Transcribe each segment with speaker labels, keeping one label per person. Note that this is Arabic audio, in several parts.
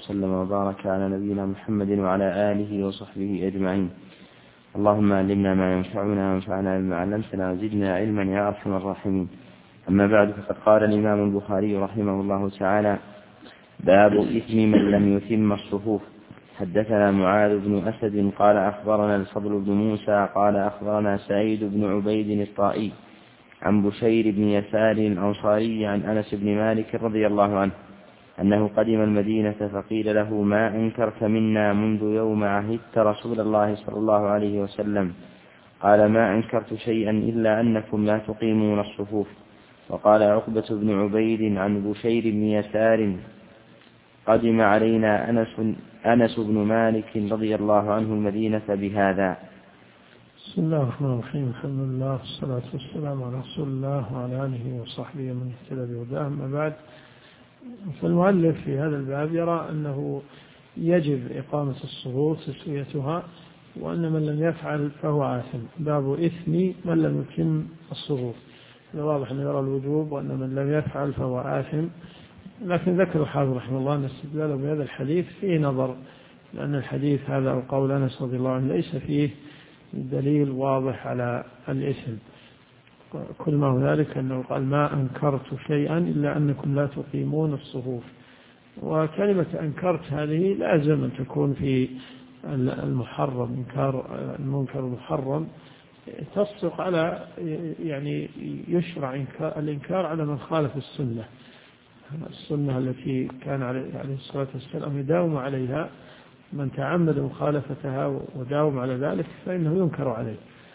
Speaker 1: وسلم وبارك على نبينا محمد وعلى آله وصحبه أجمعين. اللهم علمنا ما ينفعنا وانفعنا بما علمتنا وزدنا علما يا أرحم الراحمين. أما بعد، فقد قال الإمام البخاري رحمه الله تعالى: باب إثم من لم يتم الصفوف. حدثنا معاذ بن أسد قال أخبرنا الفضل بن موسى قال أخبرنا سعيد بن عبيد الطائي عن بشير بن يسار الأنصاري عن أنس بن مالك رضي الله عنه أنه قدم المدينة فقيل له: ما أنكرت منا منذ يوم عهدت رسول الله صلى الله عليه وسلم؟ قال: ما أنكرت شيئا إلا أنكم لا تقيمون الصفوف. وقال عقبة بن عبيد عن بشير بن يسار: قدم علينا أنس بن مالك رضي الله عنه المدينة بهذا.
Speaker 2: بسم الله الرحمن الرحيم. الحمد لله والصلاة والسلام على رسول الله وعلى آله وصحبه من اهتدى بهداه. أما بعد، فالمؤلف في هذا الباب يرى أنه يجب إقامة الصفوف تسويتها، وأن من لم يفعل فهو آثم. باب إثم من لم يتم الصفوف. واضح أنه يرى الوجوب، وأن من لم يفعل فهو آثم. لكن ذكر الحافظ رحمه الله أن استدلاله بهذا الحديث فيه نظر، لأن الحديث هذا القول أنس رضي الله عنه ليس فيه دليل واضح على الإثم. كل ما هنالك أنه قال: ما أنكرت شيئا إلا أنكم لا تقيمون الصفوف. وكلمة أنكرت هذه لازم أن تكون في المحرم، إنكار المنكر المحرم تصدق على، يعني يشرع الإنكار على من خالف السنة التي كان عليه الصلاة والسلام يداوم عليها. من تعمد مخالفتها وداوم على ذلك فإنه ينكر عليه.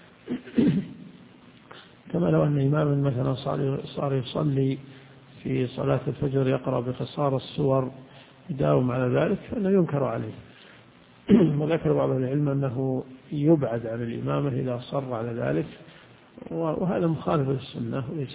Speaker 2: كما لو أن إماما مثلا صار يصلي في صلاة الفجر يقرأ بقصار السور يداوم على ذلك فإنه ينكر عليه. وذكر بعض العلم أنه يبعد عن الإمامة إذا صر على ذلك، وهذا مخالف للسنة وليس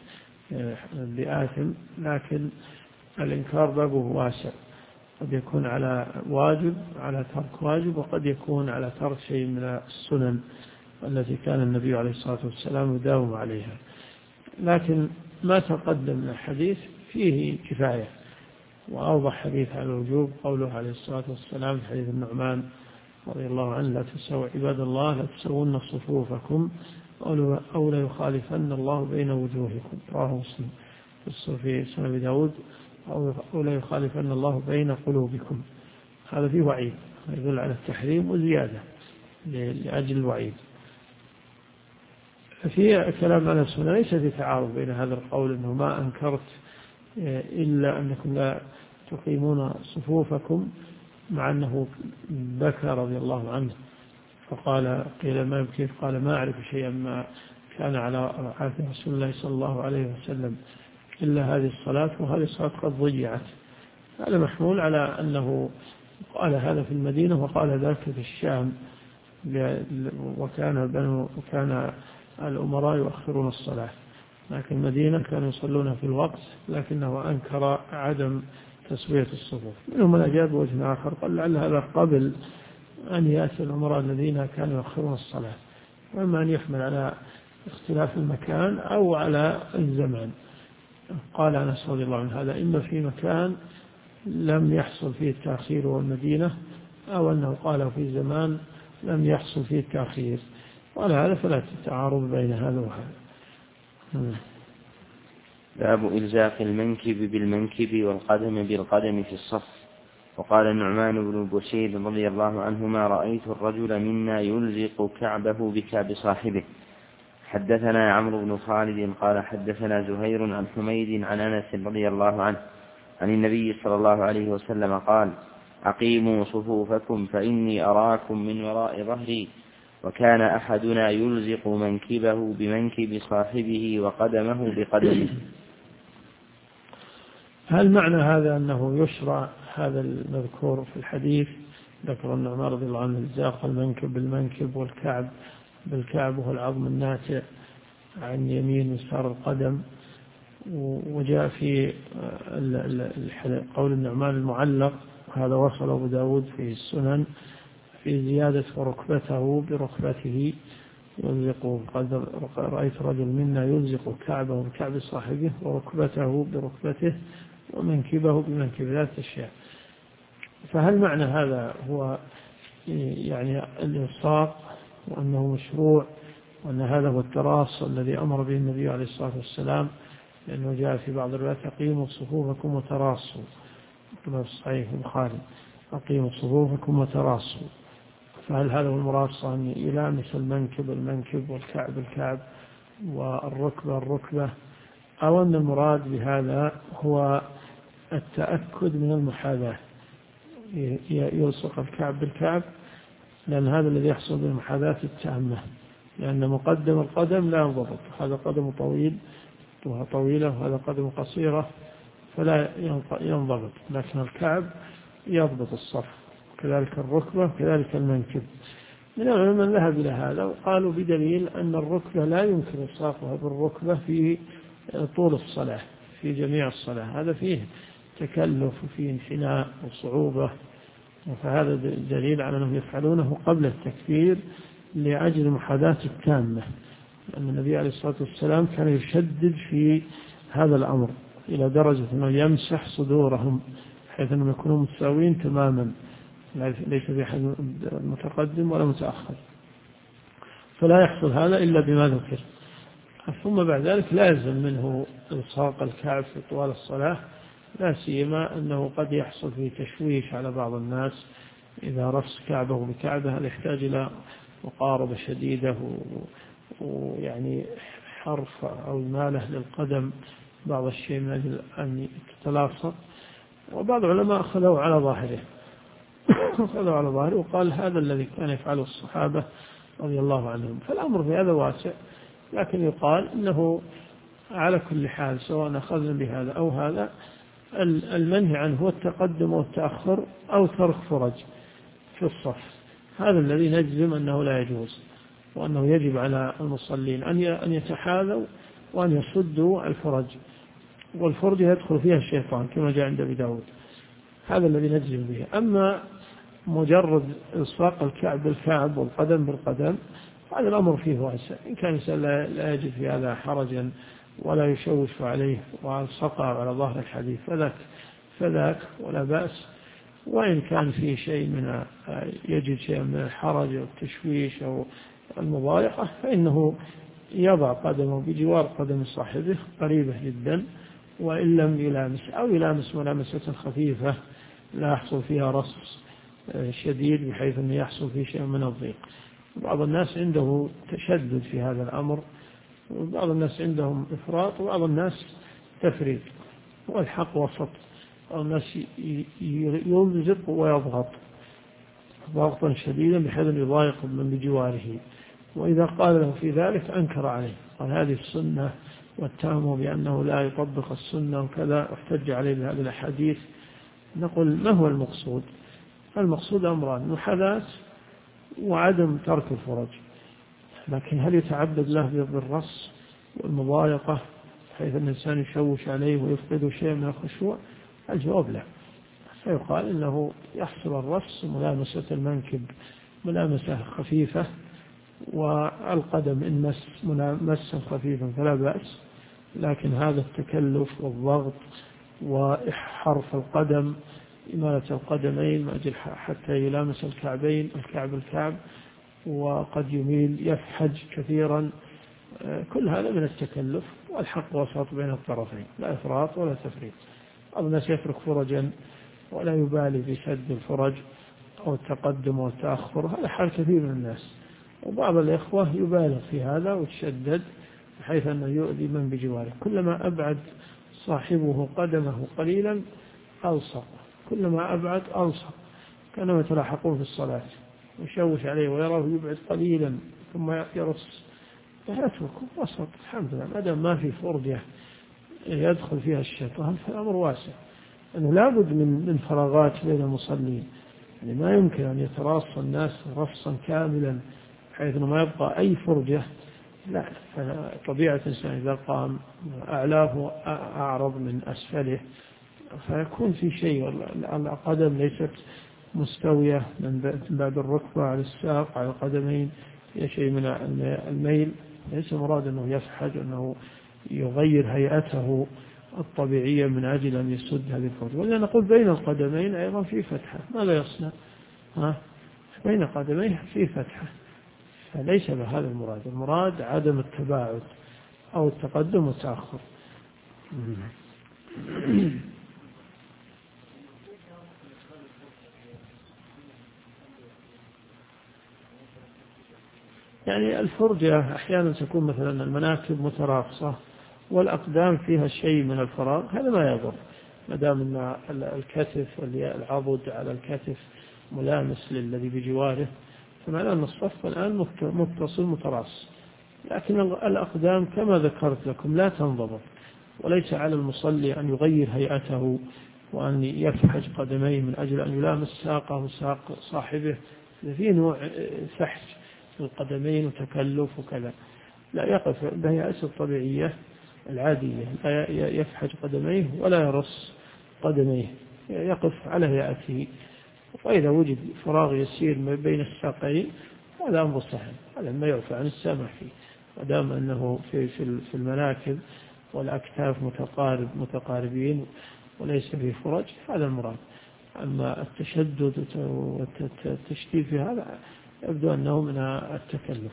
Speaker 2: بآثم. لكن الإنكار بابه واسع، قد يكون على واجب، على ترك واجب، وقد يكون على ترك شيء من السنن التي كان النبي عليه الصلاة والسلام يداوم عليها. لكن ما تقدم من الحديث فيه كفاية. وأوضح حديث على الوجوب قوله عليه الصلاة والسلام في حديث النعمان رضي الله عنه: لا تسووا عباد الله، لا تسوون صفوفكم أو لا يخالفن الله بين وجوهكم. رواه مسلم في سنن أبي داود: أو لا يخالفن الله بين قلوبكم. هذا فيه وعيد يدل على التحريم وزيادة لأجل الوعيد. في كلام على السنة ليس في تعارض بين هذا القول أنه ما أنكرت إلا أنكم لا تقيمون صفوفكم، مع أنه بكى رضي الله عنه فقال: قيل ما يبكيك؟ قال: ما أعرف شيئا ما كان على عهد رسول الله صلى الله عليه وسلم إلا هذه الصلاة، وهذه الصلاة قد ضيعت. هذا محمول على أنه قال هذا في المدينة وقال ذاك في الشام، وكان الأمراء يؤخرون الصلاة، لكن المدينة كانوا يصلون في الوقت، لكنه أنكر عدم تسوية الصفوف. منهم من أجاب وجه آخر قال: لعل هذا قبل أن يأتي الأمراء الذين كانوا يؤخرون الصلاة، وإما أن يحمل على اختلاف المكان أو على الزمان. قال أنس رضي الله عنه: هذا إما في مكان لم يحصل فيه التأخير والمدينة، أو أنه قال في زمان لم يحصل فيه التأخير. وعلى هذا فلا تتعارض بين هذا وهذا.
Speaker 1: باب إلزاق المنكب بالمنكب والقدم بالقدم في الصف. وقال النعمان بن بشير رضي الله عنهما: رأيت الرجل منا يلزق كعبه بكعب صاحبه. حدثنا عمرو بن خالد قال حدثنا زهير عن حميد عن أنس رضي الله عنه عن النبي صلى الله عليه وسلم قال: أقيموا صفوفكم فإني أراكم من وراء ظهري. وكان أحدنا يلزق منكبه بمنكب صاحبه وقدمه بقدمه.
Speaker 2: هل معنى هذا أنه يشرع هذا المذكور في الحديث؟ ذكر النعمان رضي الله عنه إلزاق المنكب بالمنكب والكعب بالكعب، وهو العظم الناتئ عن يمين ويسار القدم. وجاء في قول النعمان المعلق، هذا وصل أبو داود في السنن، في زيادة: وركبته بركبته يلزق. قد رأيت رجل منا يلزق كعبه بكعب صاحبه وركبته بركبته ومنكبه بمنكب، ثلاث أشياء. فهل معنى هذا هو يعني الإلصاق وأنه مشروع وأن هذا هو التراص الذي أمر به النبي عليه الصلاة والسلام، لأنه جاء في بعض الروايات أقيموا صفوفكم وتراصوا كما في صحيح البخاري أقيموا صفوفكم وتراصوا، فهل هذا هو المراصة أن يلامس المنكب والكعب الكعب والركبة أو أن المراد بهذا هو التأكد من المحاذاة، يلصق الكعب بالكعب، لأن هذا الذي يحصل بالمحاذاة التامة، لأن مقدم القدم لا ينضبط، هذا قدم طويل طويلة وهذا قدم قصيرة فلا ينضبط، لكن الكعب يضبط الصف، كذلك الركبة كذلك المنكب. من العلماء من ذهب إلى هذا وقالوا بدليل أن الركبة لا يمكن إلصاقها بالركبة في طول الصلاة في جميع الصلاة، هذا فيه تكلف وفيه انحناء وصعوبة، فهذا دليل على أنهم يفعلونه قبل التكبير لأجل المحاذاة التامة، لأن النبي عليه الصلاة والسلام كان يشدد في هذا الأمر إلى درجة أنه يمسح صدورهم حيث أنهم يكونوا متساويين تماما، ليس في أحد متقدم ولا متأخر، فلا يحصل هذا إلا بما ذكر. ثم بعد ذلك لا يلزم منه إلصاق الكعب في طوال الصلاة، لا سيما أنه قد يحصل فيه تشويش على بعض الناس إذا رص كعبه بكعبه، هذا يحتاج إلى مقاربة شديدة ويعني حرف أو إمالة للقدم بعض الشيء من أجل أن تتلاصق، وبعض العلماء أخذوا على ظاهره وقال هذا الذي كان يفعله الصحابة رضي الله عنهم، فالأمر في هذا واسع، لكن يقال إنه على كل حال سواء أخذنا بهذا أو هذا المنهي عنه هو التقدم والتأخر أو ترك فرج في الصف، هذا الذي نجزم أنه لا يجوز، وأنه يجب على المصلين أن يتحاذوا وأن يصدوا الفرج، والفرج يدخل فيها الشيطان كما جاء عند أبي داود، هذا الذي نجزم به. أما مجرد إلصاق الكعب بالكعب والقدم بالقدم هذا الأمر فيه واسع، إن كان الإنسان لا يجد في هذا حرجا ولا يشوش عليه والصقع على ظهر الحديث فذاك ولا بأس، وإن كان فيه شيء يجد شيء من الحرج أو التشويش أو المضايقة فإنه يضع قدمه بجوار قدم صاحبه قريبة جدا، وإن لم يلامس أو يلامس ملامسة خفيفة لا يحصل فيها رص شديد بحيث أنه يحصل فيه شيء من الضيق. بعض الناس عنده تشدد في هذا الأمر، وبعض الناس عندهم إفراط وبعض الناس تفريط، والحق وسط، الناس يلزق ويضغط ضغطا شديدا بحيث أن يضايق من بجواره، وإذا قال له في ذلك أنكر عليه، قال هذه السنة واتهمه بأنه لا يطبق السنة وكذا، احتج عليه بهذه الأحاديث. نقول ما هو المقصود؟ المقصود أمران: محاذاة وعدم ترك الفرج، لكن هل يتعبد له بالرص والمضايقة حيث أن الإنسان يشوش عليه ويفقد شيء من الخشوع؟ الجواب لا، فيقال إنه يحصل الرص ملامسة المنكب ملامسة خفيفة، والقدم إن مسا خفيفا فلا بأس، لكن هذا التكلف والضغط وحرف القدم إمالة القدمين حتى يلامس الكعبين الكعب وقد يميل يفحج كثيرا، كل هذا من التكلف، والحق وسط بين الطرفين، لا إفراط ولا تفريط. بعض الناس يترك فرجا ولا يبالي بشد الفرج أو التقدم والتأخر، هذا حال كثير من الناس، وبعض الإخوة يبالغ في هذا ويتشدد بحيث أنه يؤذي من بجواره، كلما أبعد صاحبه قدمه قليلا ألصق، كلما أبعد ألصق، كانوا يتلاحقون في الصلاة ويشوش عليه ويراه يبعد قليلا ثم يرص، فيتركه وسط. الحمد لله ما دام ما في فرجة يدخل فيها الشيطان فالأمر واسع، أنه لابد من فراغات بين المصلين، يعني ما يمكن أن يتراص الناس رصا كاملا بحيث أنه ما يبقى أي فرجة، لا، طبيعة الإنسان إذا قام أعلاه أعرض من أسفله فيكون في شيء، القدم ليست مستوية من بعد الركبة على الساق على القدمين، في شيء من الميل، ليس مراد أنه يفحج أنه يغير هيئته الطبيعية من أجل أن يسد هذه الفرجة. ولا نقول بين القدمين أيضا في فتحة، ماذا يصنع؟ بين قدميه في فتحة، فليس بهذا المراد. المراد عدم التباعد أو التقدم والتأخر. يعني الفرجة أحيانا تكون مثلا المناكب متراصة والأقدام فيها شيء من الفراغ، هذا ما يضر ما دام أن الكتف العضد على الكتف ملامس للذي بجواره، فمعنى أن الصف الآن متصل متراص. لكن الأقدام كما ذكرت لكم لا تنضبط، وليس على المصلي أن يغير هيئته وأن يفحج قدميه من أجل أن يلامس ساقه وساق صاحبه، في نوع فحج القدمين وتكلف وكذا. لا، يقف بهيئته الطبيعية العادية، لا يفحج قدميه ولا يرص قدميه، يقف على هيئته. وإذا وجد فراغ يسير ما بين الساقين هذا أمر سهل، هذا ما يعفى عن السامح فيه، ودام أنه في المناكب والأكتاف متقاربين وليس فيه فرج، هذا المراد. أما التشدد والتشديد في هذا يبدو أنه من التكلف.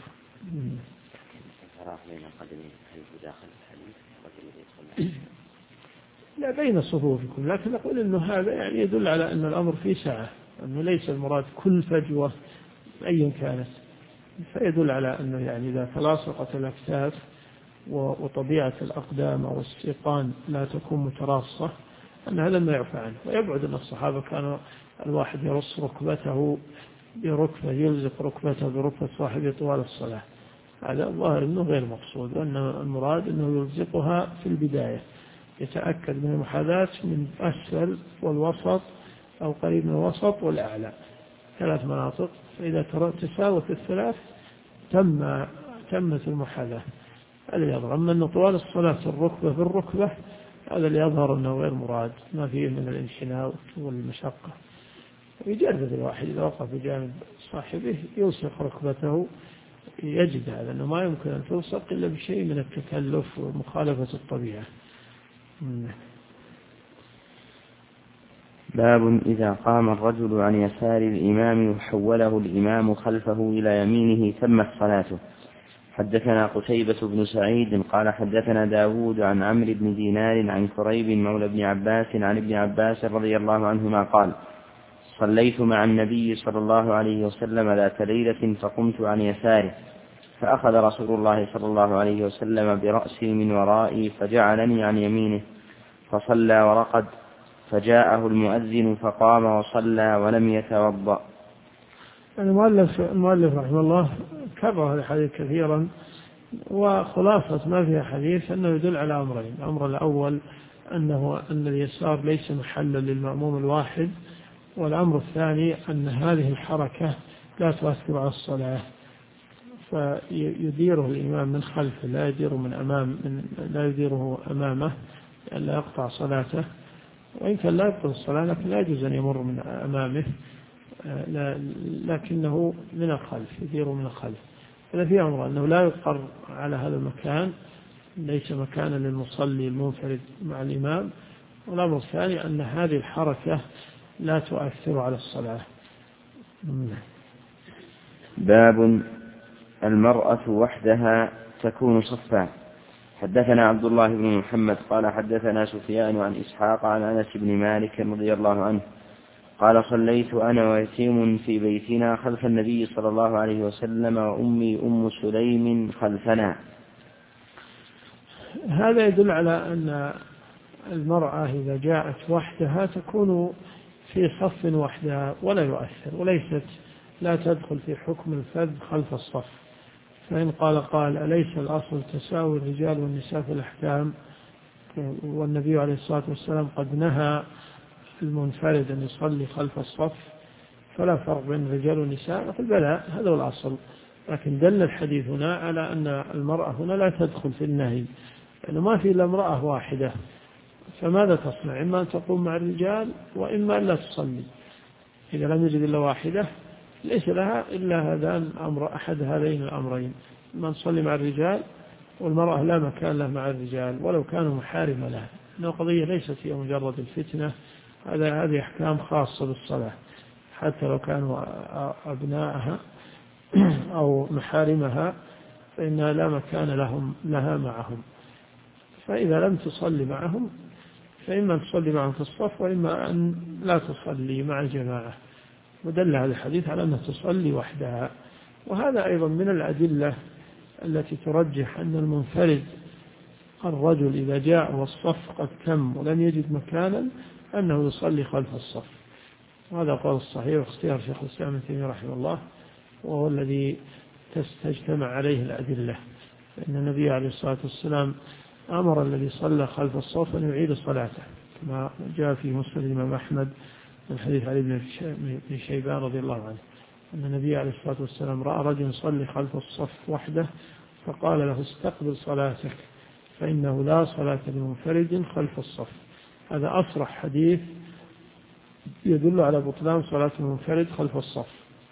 Speaker 2: لا، بين صفوفكم، لكن نقول أنه هذا يعني يدل على أن الأمر فيه سعة، أنه ليس المراد كل فجوة أيا كانت، فيدل على أنه يعني إذا تلاصقت الأكتاف وطبيعة الأقدام أو السيقان لا تكون متراصة أن هذا ما يعفى عنه. ويبعد أن الصحابة كانوا الواحد يرص ركبته بركبة، يلزق ركبته بركبة صاحبه طوال الصلاة، هذا الظاهر أنه غير مقصود، وأن المراد أنه يلزقها في البداية، يتأكد من المحاذاة من أسفل والوسط أو قريب من الوسط والأعلى، 3 مناطق، فإذا تساوت الثلاث تمت المحاذاة. هذا يظهر. أما أن طوال الصلاة الركبة بالركبة هذا اللي يظهر أنه غير مراد، ما فيه من الانحناء والمشقة. يجرب الواحد إذا وقف بجانب صاحبه يلصق ركبته، يجد هذا أنه ما يمكن أن تلصق إلا بشيء من التكلف ومخالفة الطبيعة.
Speaker 1: باب إذا قام الرجل عن يسار الإمام وحوله الإمام خلفه إلى يمينه تمت صلاته. حدثنا قتيبة بن سعيد قال حدثنا داود عن عمرو بن دينار عن كريب مولى بن عباس عن ابن عباس رضي الله عنهما قال: صليت مع النبي صلى الله عليه وسلم ذات ليلة فقمت عن يساره، فأخذ رسول الله صلى الله عليه وسلم برأسي من ورائي فجعلني عن يمينه فصلى ورقد، فجاءه المؤذن فقام وصلى ولم يتوضأ.
Speaker 2: المؤلف رحمه الله كرر هذا الحديث كثيرا، وخلاصة ما فيها حديث أنه يدل على أمرين. الأمر الأول أن اليسار ليس محلا للمأموم الواحد، والأمر الثاني أن هذه الحركة لا تؤثر على الصلاة، فيديره الإمام من خلفه، لا يديره أمامه لئلا يقطع صلاته، وإن كان لا يبطل الصلاة لكن لا يجوز أن يمر من أمامه، لكنه من الخلف، يديره من الخلف. هذا في أمر أنه لا يقر على هذا المكان، ليس مكانا للمصلي المنفرد مع الإمام. والأمر الثاني أن هذه الحركة لا تؤثر على الصلاة.
Speaker 1: باب المرأة وحدها تكون صفا. حدثنا عبد الله بن محمد قال حدثنا سفيان عن إسحاق عن أنس بن مالك رضي الله عنه قال: صليت أنا ويتيم في بيتنا خلف النبي صلى الله عليه وسلم وأمي أم سليم خلفنا.
Speaker 2: هذا يدل على أن المرأة إذا جاءت وحدها تكون في صف وحدها ولا يؤثر، وليست لا تدخل في حكم الفذ خلف الصف. فإن قال أليس الأصل تساوي الرجال والنساء في الأحكام، والنبي عليه الصلاة والسلام قد نهى المنفرد أن يصلي خلف الصف، فلا فرق بين الرجال والنساء؟ نقول بلى، هذا هو الأصل. لكن دل الحديث هنا على أن المرأة هنا لا تدخل في النهي، لأنه ما في إلا امرأة واحدة، فماذا تصنع؟ إما أن تقوم مع الرجال وإما أن لا تصلي. إذا لم يجد إلا واحدة ليس لها إلا أحد هذين الأمرين: إما أن تصلي مع الرجال، والمرأة لا مكان لها مع الرجال ولو كانوا محارم لها. أنه قضية ليست هي مجرد الفتنة، هذه أحكام خاصة بالصلاة حتى لو كانوا أبناءها أو محارمها فإنها لا مكان لها معهم. فإذا لم تصلي معهم فإما تصلي معهم في الصف وإما أن لا تصلي مع الجماعة. ودل هذا الحديث على أنها تصلي وحدها. وهذا أيضا من الأدلة التي ترجح أن المنفرد الرجل إذا جاء والصف قد تم ولم يجد مكانا أنه يصلي خلف الصف. وهذا قول الصحيح واختيار شيخ الإسلام ابن تيمية رحمه الله، وهو الذي تجتمع عليه الأدلة. فإن النبي عليه الصلاة والسلام أمر الذي صلى خلف الصف أن يعيد صلاته، كما جاء في مسند الإمام أحمد من حديث علي بن شيبان رضي الله عنه أن النبي عليه الصلاة والسلام رأى رجل يصلي خلف الصف وحده فقال له استقبل صلاتك فإنه لا صلاة لمنفرد خلف الصف. هذا أصرح حديث يدل على بطلان صلاة المنفرد خلف الصف.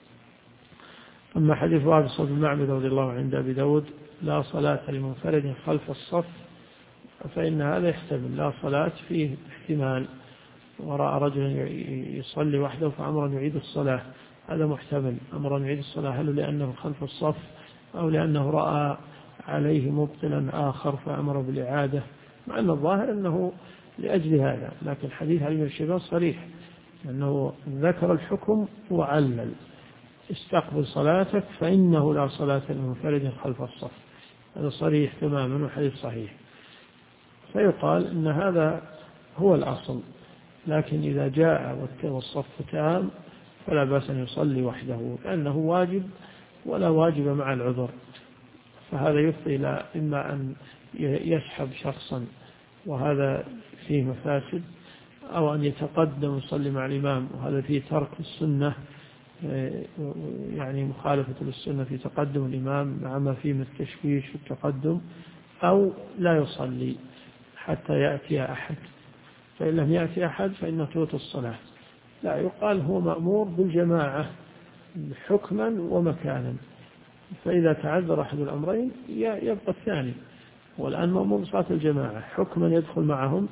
Speaker 2: أما حديث وابصة بن معبد رضي الله عنه عند أبي داود لا صلاة لمنفرد خلف الصف، فإن هذا يحتمل لا صلاة فيه احتمال، ورأى رجلا يصلي وحده فأمر أن يعيد الصلاة، هذا محتمل، أمر أن يعيد الصلاة هل لأنه خلف الصف أو لأنه رأى عليه مبطلا آخر فأمر بالإعادة، مع أن الظاهر أنه لأجل هذا. لكن حديث علي بن شيبان صريح أنه ذكر الحكم وعلل استقبل صلاتك فإنه لا صلاة لمنفرد خلف الصف، هذا صريح تماما وحديث صحيح. فيقال أن هذا هو الأصل، لكن إذا جاء والصف تام فلا بأس أن يصلي وحده لأنه واجب ولا واجب مع العذر. فهذا يفضي إلى إما أن يسحب شخصا وهذا فيه مفاسد، أو أن يتقدم يصلي مع الإمام وهذا فيه ترك السنة، يعني مخالفة للسنة في تقدم الإمام مع ما فيه من التشويش في التقدم، أو لا يصلي حتى يأتي أحد، فإن لم يأتي أحد فإنه تفوت الصلاة. لا، يقال هو مأمور بالجماعة حكما ومكانا، فإذا تعذر أحد الأمرين يبقى الثاني. والآن مأمور بصلاة الجماعة حكما يدخل معهم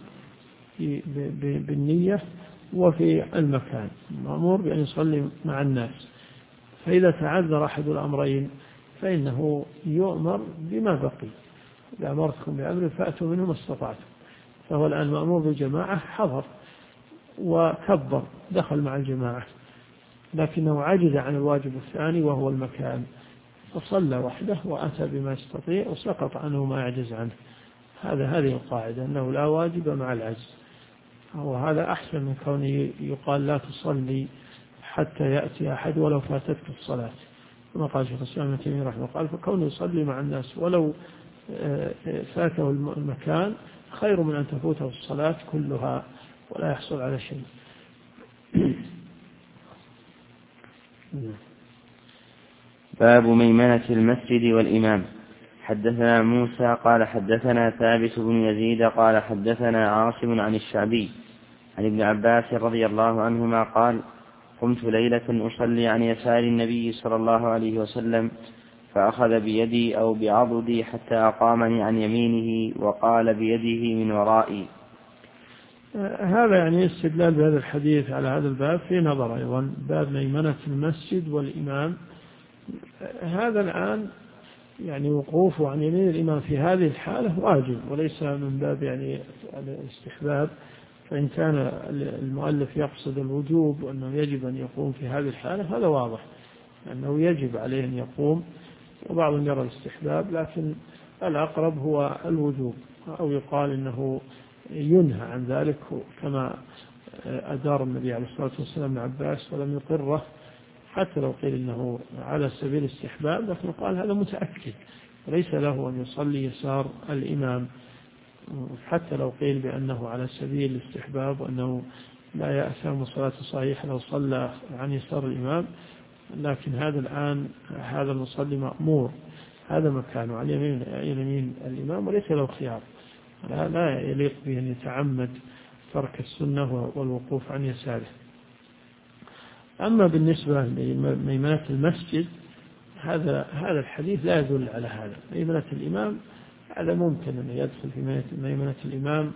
Speaker 2: بالنية وفي المكان مأمور بأن يصلي مع الناس. فإذا تعذر أحد الأمرين فإنه يؤمر بما بقي، إذا أمرتكم بأمر فأتوا منه ما استطعتم. فهو الآن مأمور بالجماعة حضر وكبر دخل مع الجماعة، لكنه عجز عن الواجب الثاني وهو المكان، فصلى وحده وأتى بما يستطيع وسقط عنه ما يعجز عنه. هذه القاعدة أنه لا واجب مع العجز، وهذا أحسن من كونه يقال لا تصلي حتى يأتي أحد ولو فاتتك الصلاة، كما قال شيخ الإسلام ابن تيمية رحمه الله، قال فكونه يصلي مع الناس ولو فاته المكان خير من أن تفوته الصلاة كلها ولا يحصل على شيء.
Speaker 1: باب ميمنة المسجد والإمام. حدثنا موسى قال حدثنا ثابت بن يزيد قال حدثنا عاصم عن الشعبي عن ابن عباس رضي الله عنهما قال قمت ليلة أصلي عن يسار النبي صلى الله عليه وسلم فأخذ بيدي أو بعضدي حتى أقامني عن يمينه وقال بيده من ورائي.
Speaker 2: هذا يعني استدلال بهذا الحديث على هذا الباب في نظر أيضا، باب ميمنة المسجد والإمام. هذا الآن يعني وقوفه عن يمين الإمام في هذه الحالة واجب وليس من باب يعني الاستحباب، فإن كان المؤلف يقصد الوجوب وأنه يجب أن يقوم في هذه الحالة هذا واضح أنه يجب عليه أن يقوم، وبعضهم يرى الاستحباب، لكن الأقرب هو الوجوب، أو يقال أنه ينهى عن ذلك كما أدار النبي عليه الصلاة والسلام ابن عباس ولم يقره، حتى لو قيل إنه على سبيل الاستحباب، لكن قال هذا متأكد وليس له أن يصلي يسار الإمام، حتى لو قيل بأنه على سبيل الاستحباب وأنه لا يأثم صلاة صحيحة لو صلى عن يسار الإمام، لكن هذا الآن هذا المصلي مأمور هذا مكانه عن يمين الإمام وليس له خيار، لا يليق به أن يتعمد ترك السنة والوقوف عن يساره. أما بالنسبة لميمنة المسجد هذا الحديث لا يدل على هذا. ميمنة الإمام هذا ممكن أن يدخل في ميمنة الإمام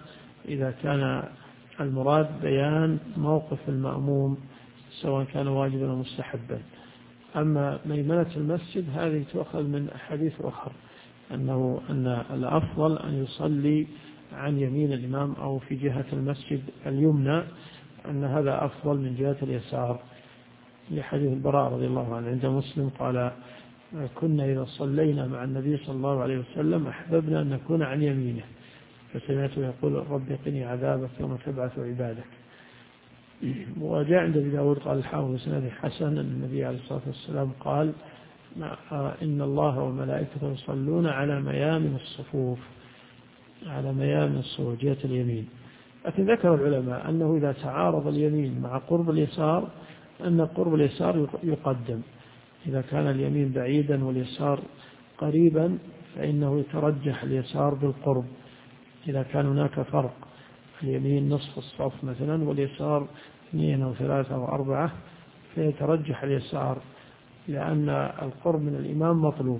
Speaker 2: إذا كان المراد بيان موقف المأموم سواء كان واجبا أو مستحبا. أما ميمنة المسجد هذه تؤخذ من أحاديث أخرى أن الأفضل أن يصلي عن يمين الإمام أو في جهة المسجد اليمنى، أن هذا أفضل من جهة اليسار، لحديث البراء رضي الله عنه عند مسلم قال: كنا إذا صلينا مع النبي صلى الله عليه وسلم أحببنا أن نكون عن يمينه، فسمعته يقول: رب قني عذابك يوم تبعث عبادك. وجاء عند أبي داود قال الحافظ بسند حسن أن النبي عليه الصلاة والسلام قال: إن الله وملائكته يصلون على ميامن الصفوف، على ميامن الصفوف جهة اليمين. لكن ذكر العلماء أنه إذا تعارض اليمين مع قرب اليسار أن قرب اليسار يقدم. إذا كان اليمين بعيدا واليسار قريبا فإنه يترجح اليسار بالقرب. إذا كان هناك فرق، اليمين نصف الصف مثلا واليسار 2 أو 3 أو 4، فيترجح اليسار، لأن القرب من الإمام مطلوب،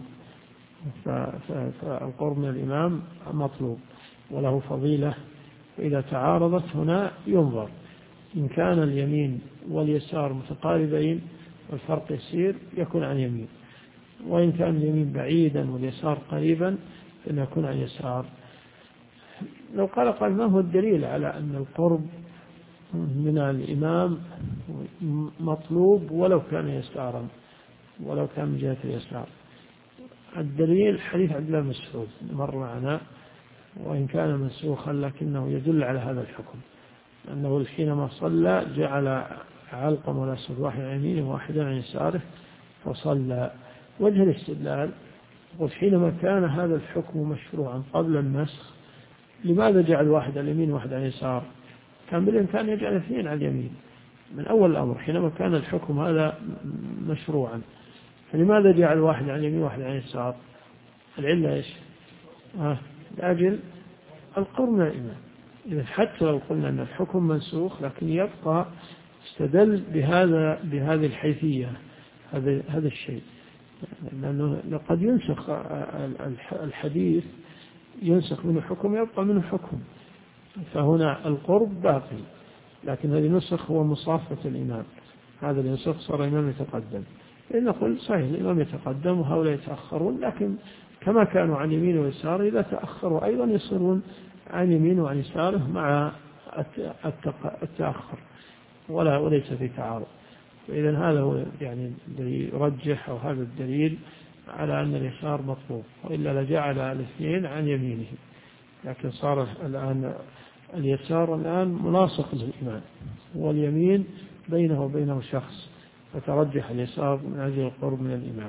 Speaker 2: فالقرب من الإمام مطلوب وله فضيلة. فإذا تعارضت هنا ينظر، إن كان اليمين واليسار متقاربين والفرق يسير يكون عن يمين، وإن كان اليمين بعيدا واليسار قريبا فإنه يكون عن يسار. لو قال ما هو الدليل على أن القرب من الإمام مطلوب ولو كان يسارا، ولو كان من جهة اليسار؟ الدليل حديث عبد الله بن مسعود مر معنا، وإن كان منسوخا لكنه يدل على هذا الحكم، أنه حينما صلى جعل علقم ولا أسود واحد عن يمينه وواحدا عن يساره فصلى. وجه الاستدلال يقول: حينما كان هذا الحكم مشروعا قبل النسخ لماذا جعل واحد على اليمين وواحد عن اليسار؟ كان بالإمكان يجعل 2 على اليمين من أول الأمر حينما كان الحكم هذا مشروعا، فلماذا جعل واحد عن اليمين وواحد عن اليسار؟ العلة إيش؟ لأجل القرب من الإمام. إذا حتى لو قلنا أن الحكم منسوخ لكن يبقى استدل بهذه الحيثية، هذا الشيء، لأنه قد ينسخ الحديث، ينسخ منه حكم يبقى منه حكم، فهنا القرب باقي، لكن الذي نسخ هو مصافة الإمام، هذا اللي ينسخ صار الإمام يتقدم. إن نقول صحيح الإمام يتقدم وهؤلاء يتأخرون، لكن كما كانوا عن يمين ويسار إذا تأخروا أيضا يصيرون عن يمين وعن يساره مع التأخر، وليس في تعارض. فإذا هذا هو يعني الذي يرجح، أو هذا الدليل على أن اليسار مطلوب، وإلا لجعل 2 عن يمينه، لكن صار الآن اليسار الآن ملاصق للإمام، واليمين بينه وبينه شخص، فترجح اليسار من أجل القرب من الإمام.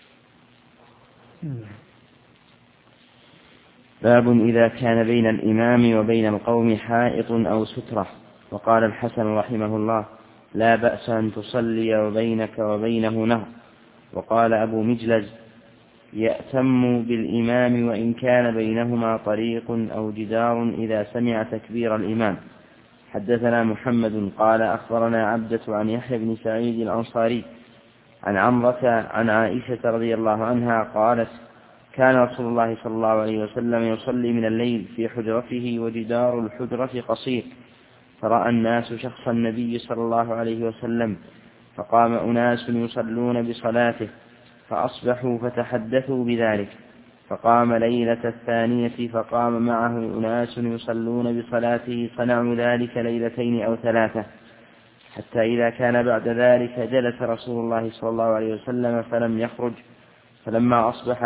Speaker 1: باب إذا كان بين الإمام وبين القوم حائط أو سترة. وقال الحسن رحمه الله: لا بأس أن تصلي وبينك وبينه نهر. وقال أبو مجلز: يأتم بالإمام وإن كان بينهما طريق أو جدار إذا سمع تكبير الإمام. حدثنا محمد قال أخبرنا عبدة عن يحيى بن سعيد الأنصاري عن عمرة عن عائشة رضي الله عنها قالت: كان رسول الله صلى الله عليه وسلم يصلي من الليل في حجرته وجدار الحجرة قصير، فرأى الناس شخص النبي صلى الله عليه وسلم، فقام أناس يصلون بصلاته فأصبحوا فتحدثوا بذلك، فقام ليلة الثانية فقام معه أناس يصلون بصلاته، صنعوا ذلك 2 أو 3، حتى إذا كان بعد ذلك جلس رسول الله صلى الله عليه وسلم فلم يخرج، فلما أصبح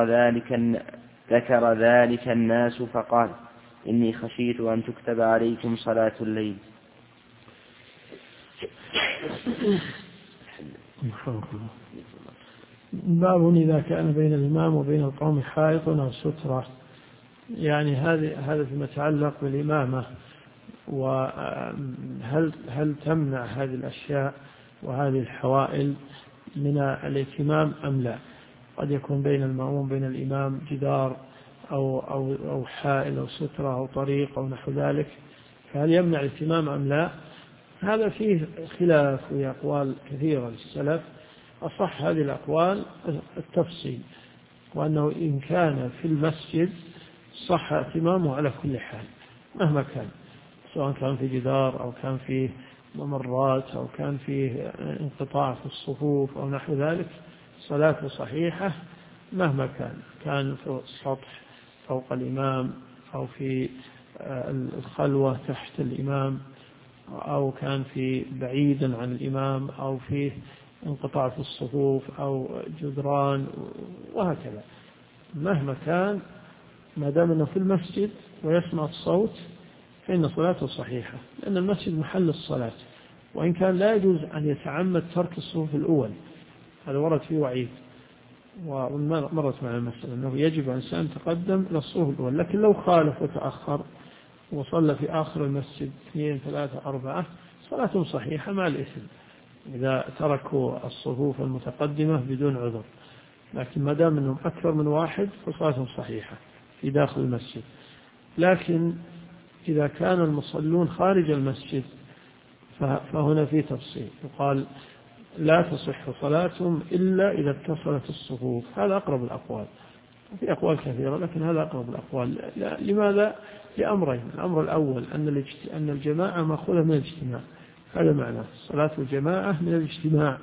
Speaker 1: ذكر ذلك الناس فقال: إني خشيت أن تكتب عليكم صلاة الليل.
Speaker 2: باب إذا كان بين الإمام وبين القوم حائط أو سترة، يعني هذا فيما يتعلق بالإمامة، وهل تمنع هذه الأشياء وهذه الحوائل من الائتمام أم لا؟ قد يكون بين المأموم بين الإمام جدار أو حائل أو سترة أو طريق أو نحو ذلك، فهل يمنع الائتمام أم لا؟ هذا فيه خلاف وأقوال كثيرة للسلف. أصح هذه الأقوال التفصيل، وأنه إن كان في المسجد صح ائتمامه على كل حال مهما كان، سواء كان في جدار أو كان فيه ممرات أو كان فيه انقطاع في الصفوف أو نحو ذلك، صلاته صحيحة مهما كان في السطح فوق الإمام أو في الخلوة تحت الإمام أو كان في بعيدا عن الإمام أو في انقطاع في الصفوف أو جدران وهكذا. مهما كان ما دام أنه في المسجد ويسمع الصوت فإن صلاته صحيحة، لأن المسجد محل الصلاة، وإن كان لا يجوز أن يتعمد ترك الصفوف الأول، هذا ورد فيه وعيد ومرت معنا المسألة أنه يجب على الإنسان تقدم إلى الصفوف الأول، لكن لو خالف وتأخر وصلى في آخر المسجد 2 3 4 صلاته صحيحة مع الإثم إذا تركوا الصفوف المتقدمة بدون عذر، لكن ما دام أنهم أكثر من واحد فصلاتهم صحيحة في داخل المسجد. لكن إذا كان المصلون خارج المسجد فهنا في تفصيل، يقال لا تصح صلاتهم إلا إذا اتصلت الصفوف، هذا أقرب الأقوال، في أقوال كثيرة لكن هذا أقرب الأقوال. لماذا؟ لأمرين: الأمر الأول أن الجماعة مأخوذة من الاجتماع، هذا معناه صلاة الجماعة من الاجتماع،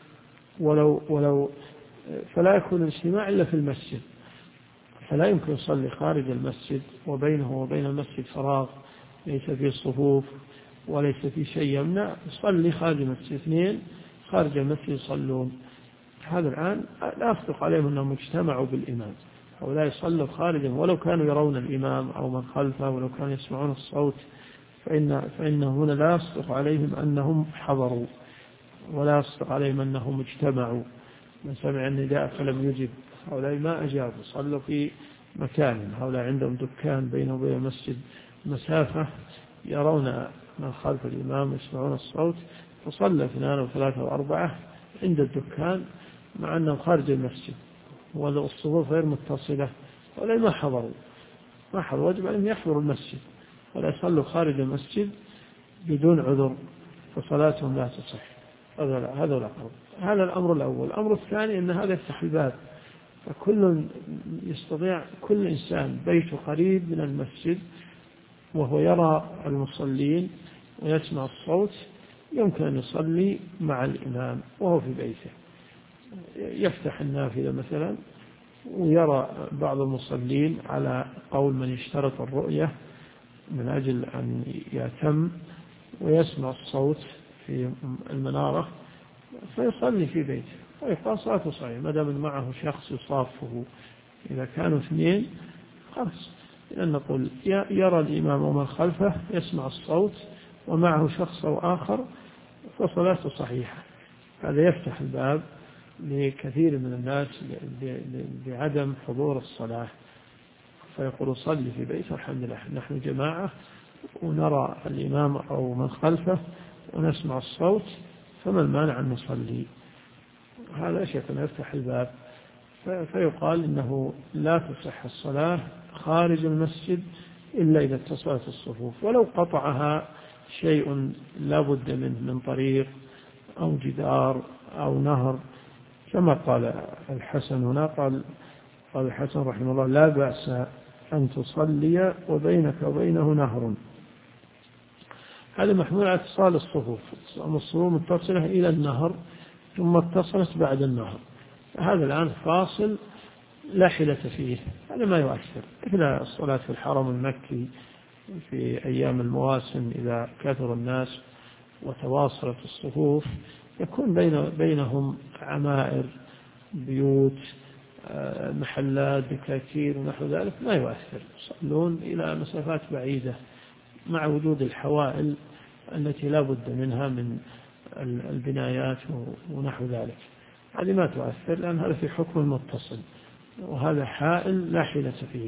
Speaker 2: ولو فلا يكون الاجتماع إلا في المسجد، فلا يمكن يصلي خارج المسجد وبينه وبين المسجد فراغ ليس فيه الصفوف وليس فيه شيء يمنع، يصلي خارج المسجد. 2 خارج المسجد يصلون، هذا الآن لا يصدق عليهم أنهم اجتمعوا بالإمام أو لا يصلوا خارجا، ولو كانوا يرون الإمام أو من خلفه ولو كانوا يسمعون الصوت، فإن هنا لا يصدق عليهم أنهم حضروا ولا يصدق عليهم أنهم اجتمعوا. من سمع النداء فلم يجب، هؤلاء ما أجابوا، صلوا في مكان، هؤلاء عندهم دكان بينه وبين المسجد مسافة، يرون من خلف الإمام يسمعون الصوت، فصلى 2 أو 3 أو 4 عند الدكان مع أنهم خارج المسجد والصفوف غير متصلة، هؤلاء ما حضروا، واجب عليهم يحضروا المسجد ولا يصلوا خارج المسجد بدون عذر، فصلاتهم لا تصح. هذا الأقرب. هذا الأمر الأول. الأمر الثاني أن هذا يفتح الباب، فكل يستطيع، كل إنسان بيته قريب من المسجد وهو يرى المصلين ويسمع الصوت يمكن أن يصلي مع الإمام وهو في بيته، يفتح النافذة مثلا ويرى بعض المصلين على قول من يشترط الرؤية من أجل أن يتم ويسمع الصوت في المنارة فيصلي في بيته ويقال صلاته صحيحة ما دام معه شخص يصافه. إذا كانوا 2 خلاص، لأن نقول يرى الإمام ومن خلفه يسمع الصوت ومعه شخص أو آخر فصلاته صحيحة. هذا يفتح الباب لكثير من الناس بعدم حضور الصلاة، فيقول صلي في بيته الحمد لله نحن جماعة ونرى الإمام أو من خلفه ونسمع الصوت، فما المانع أن نصلي؟ هذا شيء يفتح الباب. فيقال إنه لا تصح الصلاة خارج المسجد إلا إذا اتصلت الصفوف، ولو قطعها شيء لا بد منه من طريق أو جدار أو نهر، كما قال الحسن هنا، قال الحسن رحمه الله: لا بأس أن تصلي وبينك وبينه نهر. هذا محمول على اتصال الصفوف، الصفوف متصلة إلى النهر ثم اتصلت بعد النهر، هذا الآن فاصل لا حيلة فيه، هذا ما يؤثر، مثل الصلاة في الحرم المكي في أيام المواسم إذا كثر الناس وتواصلت الصفوف يكون بينهم عمائر بيوت محلات دكاكين ونحو ذلك، ما يؤثر، يصلون إلى مسافات بعيدة مع وجود الحوائل التي لا بد منها من البنايات ونحو ذلك، هذه ما تؤثر لأن هذا في حكم المتصل وهذا حائل لا حيلة فيه.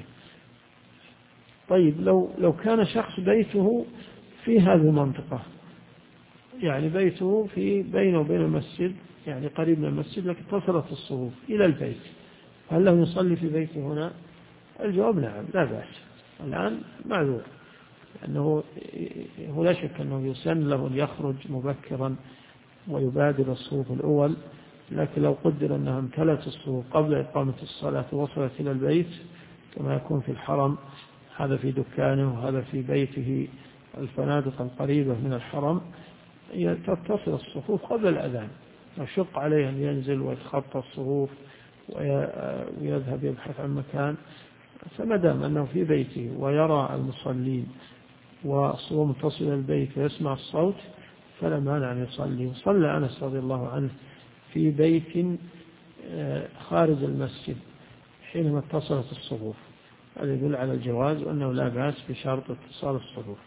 Speaker 2: طيب لو كان شخص بيته في هذه المنطقة، يعني بيته في بينه وبين المسجد يعني قريب من المسجد لكن اتصلت الصفوف إلى البيت، هل له يصلي في بيته هنا؟ الجواب نعم لا بأس، الآن معذور، لأنه لا شك أنه يسن له أن يخرج مبكرا ويبادر الصفوف الأول، لكن لو قدر أنها امتلت الصفوف قبل إقامة الصلاة ووصلت إلى البيت كما يكون في الحرم، هذا في دكانه وهذا في بيته الفنادق القريبة من الحرم تتصل الصفوف قبل الأذان، يشق عليه أن ينزل ويتخطى الصفوف ويذهب يبحث عن مكان. فما دام أنه في بيته ويرى المصلين والصفوف متصل البيت ويسمع الصوت فلا مانع أن يصلي. صلى أنس رضي الله عنه في بيت خارج المسجد حينما اتصلت الصفوف، هذا يدل على الجواز وأنه لا بأس بشرط اتصال الصفوف.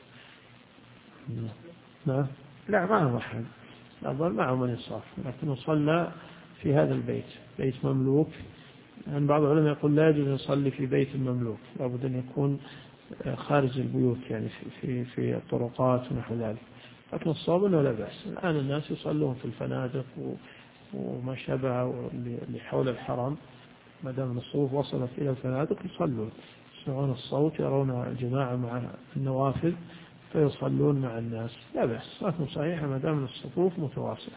Speaker 2: لا معه أحد، أظل معه من يصاف، لكنه صلى في هذا البيت، بيت مملوك. يعني بعض العلماء يقول لا يجوز يصلي في بيت مملوك، لابد أن يكون خارج البيوت يعني في الطرقات ونحو ذلك. لكن الصواب أنه لا بأس. الآن الناس يصلون في الفنادق وما شابه اللي حول الحرم، ما دام الصفوف وصلت إلى الفنادق يصلون، يسمعون الصوت، يرون الجماعة مع النوافذ فيصلون مع الناس، لا بأس. لكن صحيح ما دام الصفوف متواصلة.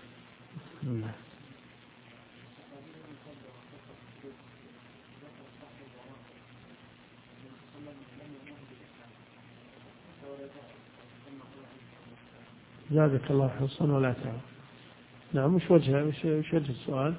Speaker 2: زادك الله حرصا ولا تعب. نعم، وش وجه السؤال؟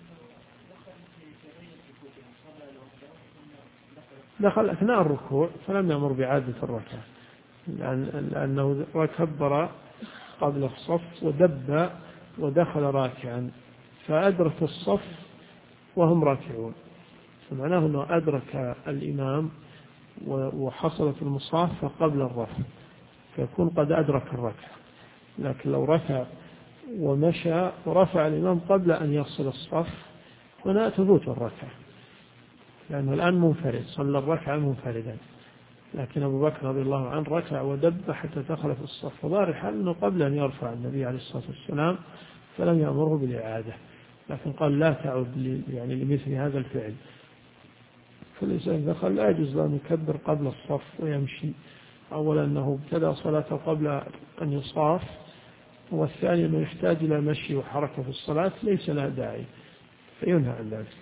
Speaker 2: دخل أثناء الركوع فلم يأمر بإعادة الركعة، لأنه كبر قبل الصف ودب ودخل راكعا فأدرك الصف وهم راكعون، فمعناه أنه أدرك الإمام وحصلت المصافة قبل الرفع فيكون قد أدرك الركعة. لكن لو ركع ومشى ورفع الإمام قبل أن يصل الصف هنا تفوت الركعة، لأنه الآن منفرد، صلى الركعة منفردا. لكن أبو بكر رضي الله عنه ركع ودب حتى دخل في الصف، وظاهر الحال أنه قبل أن يرفع النبي عليه الصلاة والسلام فلم يأمره بالإعادة، لكن قال لا تعود يعني لمثل هذا الفعل. فالإنسان دخل لا يجوز له أن يكبر قبل الصف ويمشي، أولا أنه ابتدأ صلاته قبل أن يصاف، والثاني أنه يحتاج إلى مشي وحركة في الصلاة ليس لها داعي فينهى عن ذلك.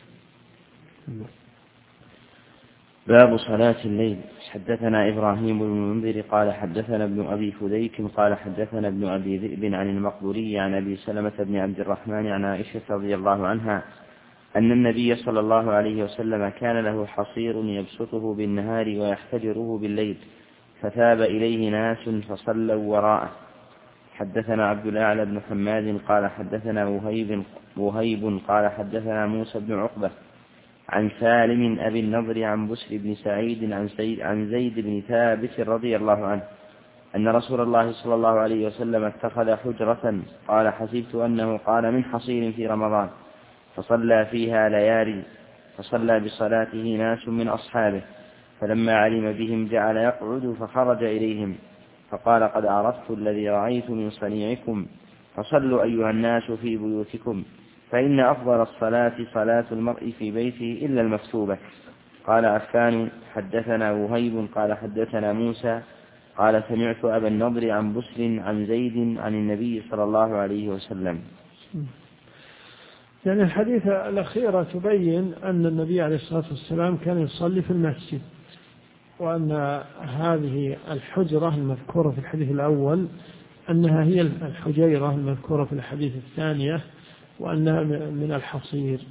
Speaker 1: باب صلاة الليل. حدثنا إبراهيم بن المنذر قال حدثنا ابن أبي فديك قال حدثنا ابن أبي ذئب عن المقبوري عن أبي سلمة بن عبد الرحمن عن عائشة رضي الله عنها أن النبي صلى الله عليه وسلم كان له حصير يبسطه بالنهار ويحتجره بالليل، فثاب إليه ناس فصلوا وراءه. حدثنا عبد الأعلى بن حماد قال حدثنا وهيب قال حدثنا موسى بن عقبة عن سالم أبي النضر عن بسر بن سعيد عن زيد بن ثابت رضي الله عنه أن رسول الله صلى الله عليه وسلم اتخذ حجرة، قال حسبت أنه قال من حصير في رمضان، فصلى فيها ليالي، فصلى بصلاته ناس من أصحابه، فلما علم بهم جعل يقعد فخرج إليهم فقال قد عرفت الذي رأيت من صنيعكم، فصلوا أيها الناس في بيوتكم، فإن أفضل الصلاة صلاة المرء في بيته إلا المكتوبة. قال عفان حدثنا وهيب قال حدثنا موسى قال سمعت أبا النضر عن بسر عن زيد عن النبي صلى الله عليه وسلم.
Speaker 2: يعني الحديث الأخيرة تبين أن النبي عليه الصلاة والسلام كان يصلي في المسجد، وأن هذه الحجرة المذكورة في الحديث الأول أنها هي الحجيرة المذكورة في الحديث الثانية، وأنها من الحصير.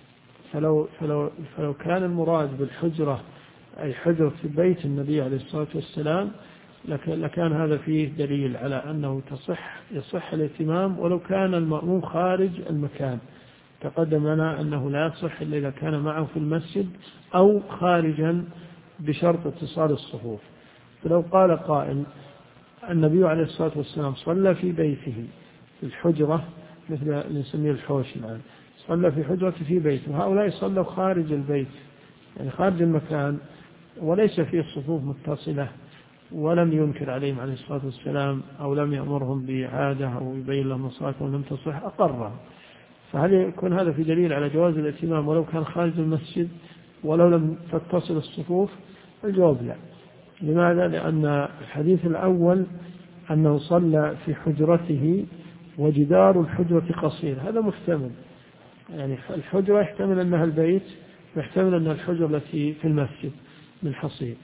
Speaker 2: فلو كان المراد بالحجرة أي حجرة في بيت النبي عليه الصلاة والسلام لكان هذا فيه دليل على أنه يصح الاهتمام ولو كان المأموم خارج المكان. تقدم لنا أنه لا يصح إلا إذا كان معه في المسجد أو خارجا بشرط اتصال الصفوف. فلو قال قائل النبي عليه الصلاة والسلام صلى في بيته في الحجرة مثل اللي نسميه الحوش الآن، صلى في حجرة في بيته، وهؤلاء صلوا خارج البيت يعني خارج المكان وليس فيه الصفوف متصلة، ولم ينكر عليهم عليه الصلاة والسلام أو لم يأمرهم بإعادة أو يبين لهم الصلاة ولم تصح أقرهم. فهل يكون هذا في دليل على جواز الاتمام ولو كان خارج المسجد ولو لم تتصل الصفوف؟ الجواب لا. لماذا؟ لأن الحديث الأول أنه صلى في حجرته وجدار الحجرة قصير، هذا محتمل، يعني الحجرة يحتمل أنها البيت ويحتمل أنها الحجرة التي في المسجد من حصير.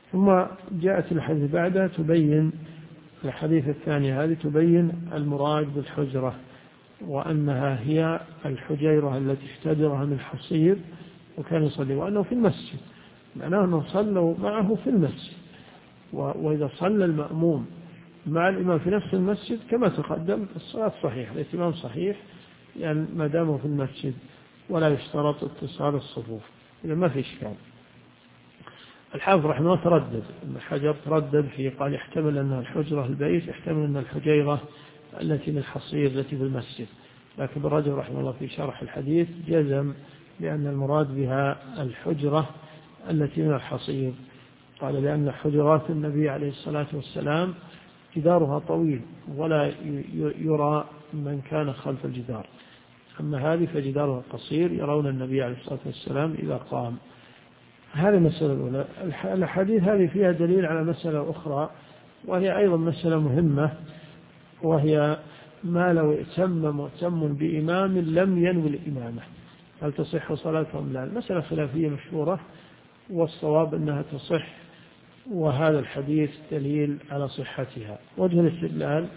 Speaker 2: ثم جاءت الحديث بعدها تبين، الحديث الثاني هذه تبين المراد بالحجرة، وأنها هي الحجيرة التي اشتدرها من حصير وكان يصلي، وأنه في المسجد، معناه أنه صلوا معه في المسجد. وإذا صلى المأموم مع الإمام في نفس المسجد كما تقدم الصلاة صحيحة، الاتمام صحيح، يعني ما داموا في المسجد، ولا يشترط اتصال الصفوف، إذا ما في إشكال. الحافظ رحمه الله تردد، ابن حجر تردد في، قال يحتمل أنها الحجرة البيت، يحتمل أن الحجيرة التي من الحصير التي في المسجد، لكن ابن رجب رحمه الله في شرح الحديث جزم بأن المراد بها الحجرة التي من الحصير. قال لأن حجرات النبي عليه الصلاة والسلام جدارها طويل ولا يرى من كان خلف الجدار، أما هذه فجدارها قصير يرون النبي عليه الصلاة والسلام إذا قام. هذه المسألة الأولى. الحديث هذه فيها دليل على مسألة أخرى، وهي أيضا مسألة مهمة، وهي ما لو ائتم مؤتم بإمام لم ينوي الإمامة هل تصح صلاتهم؟ لا، المسألة خلافية مشهورة، والصواب أنها تصح، وهذا الحديث دليل على صحتها. وجه الاستدلال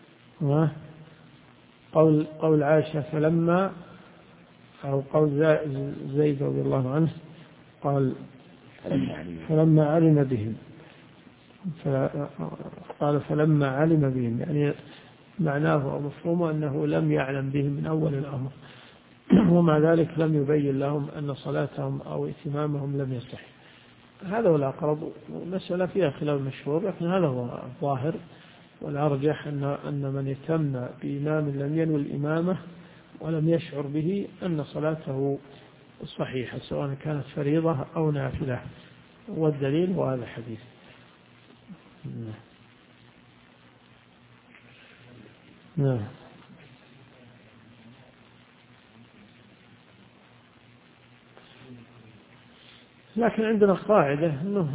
Speaker 2: قول عائشة فلما، أو قول زيد رضي الله عنه قال فلما علم بهم، قال فلما علم بهم، يعني معناه أو مفهومه أنه لم يعلم بهم من أول الأمر، ومع ذلك لم يبين لهم أن صلاتهم أو ائتمامهم لم يصح. هذا هو الأقرب، مسألة فيها خلاف مشهور، لكن هذا هو الظاهر والأرجح، أن من يتم بإمام لم ينوي الإمامة ولم يشعر به أن صلاته صحيحة، سواء كانت فريضة أو نافلة، والدليل هو هذا الحديث. نعم. لكن عندنا قاعدة أنه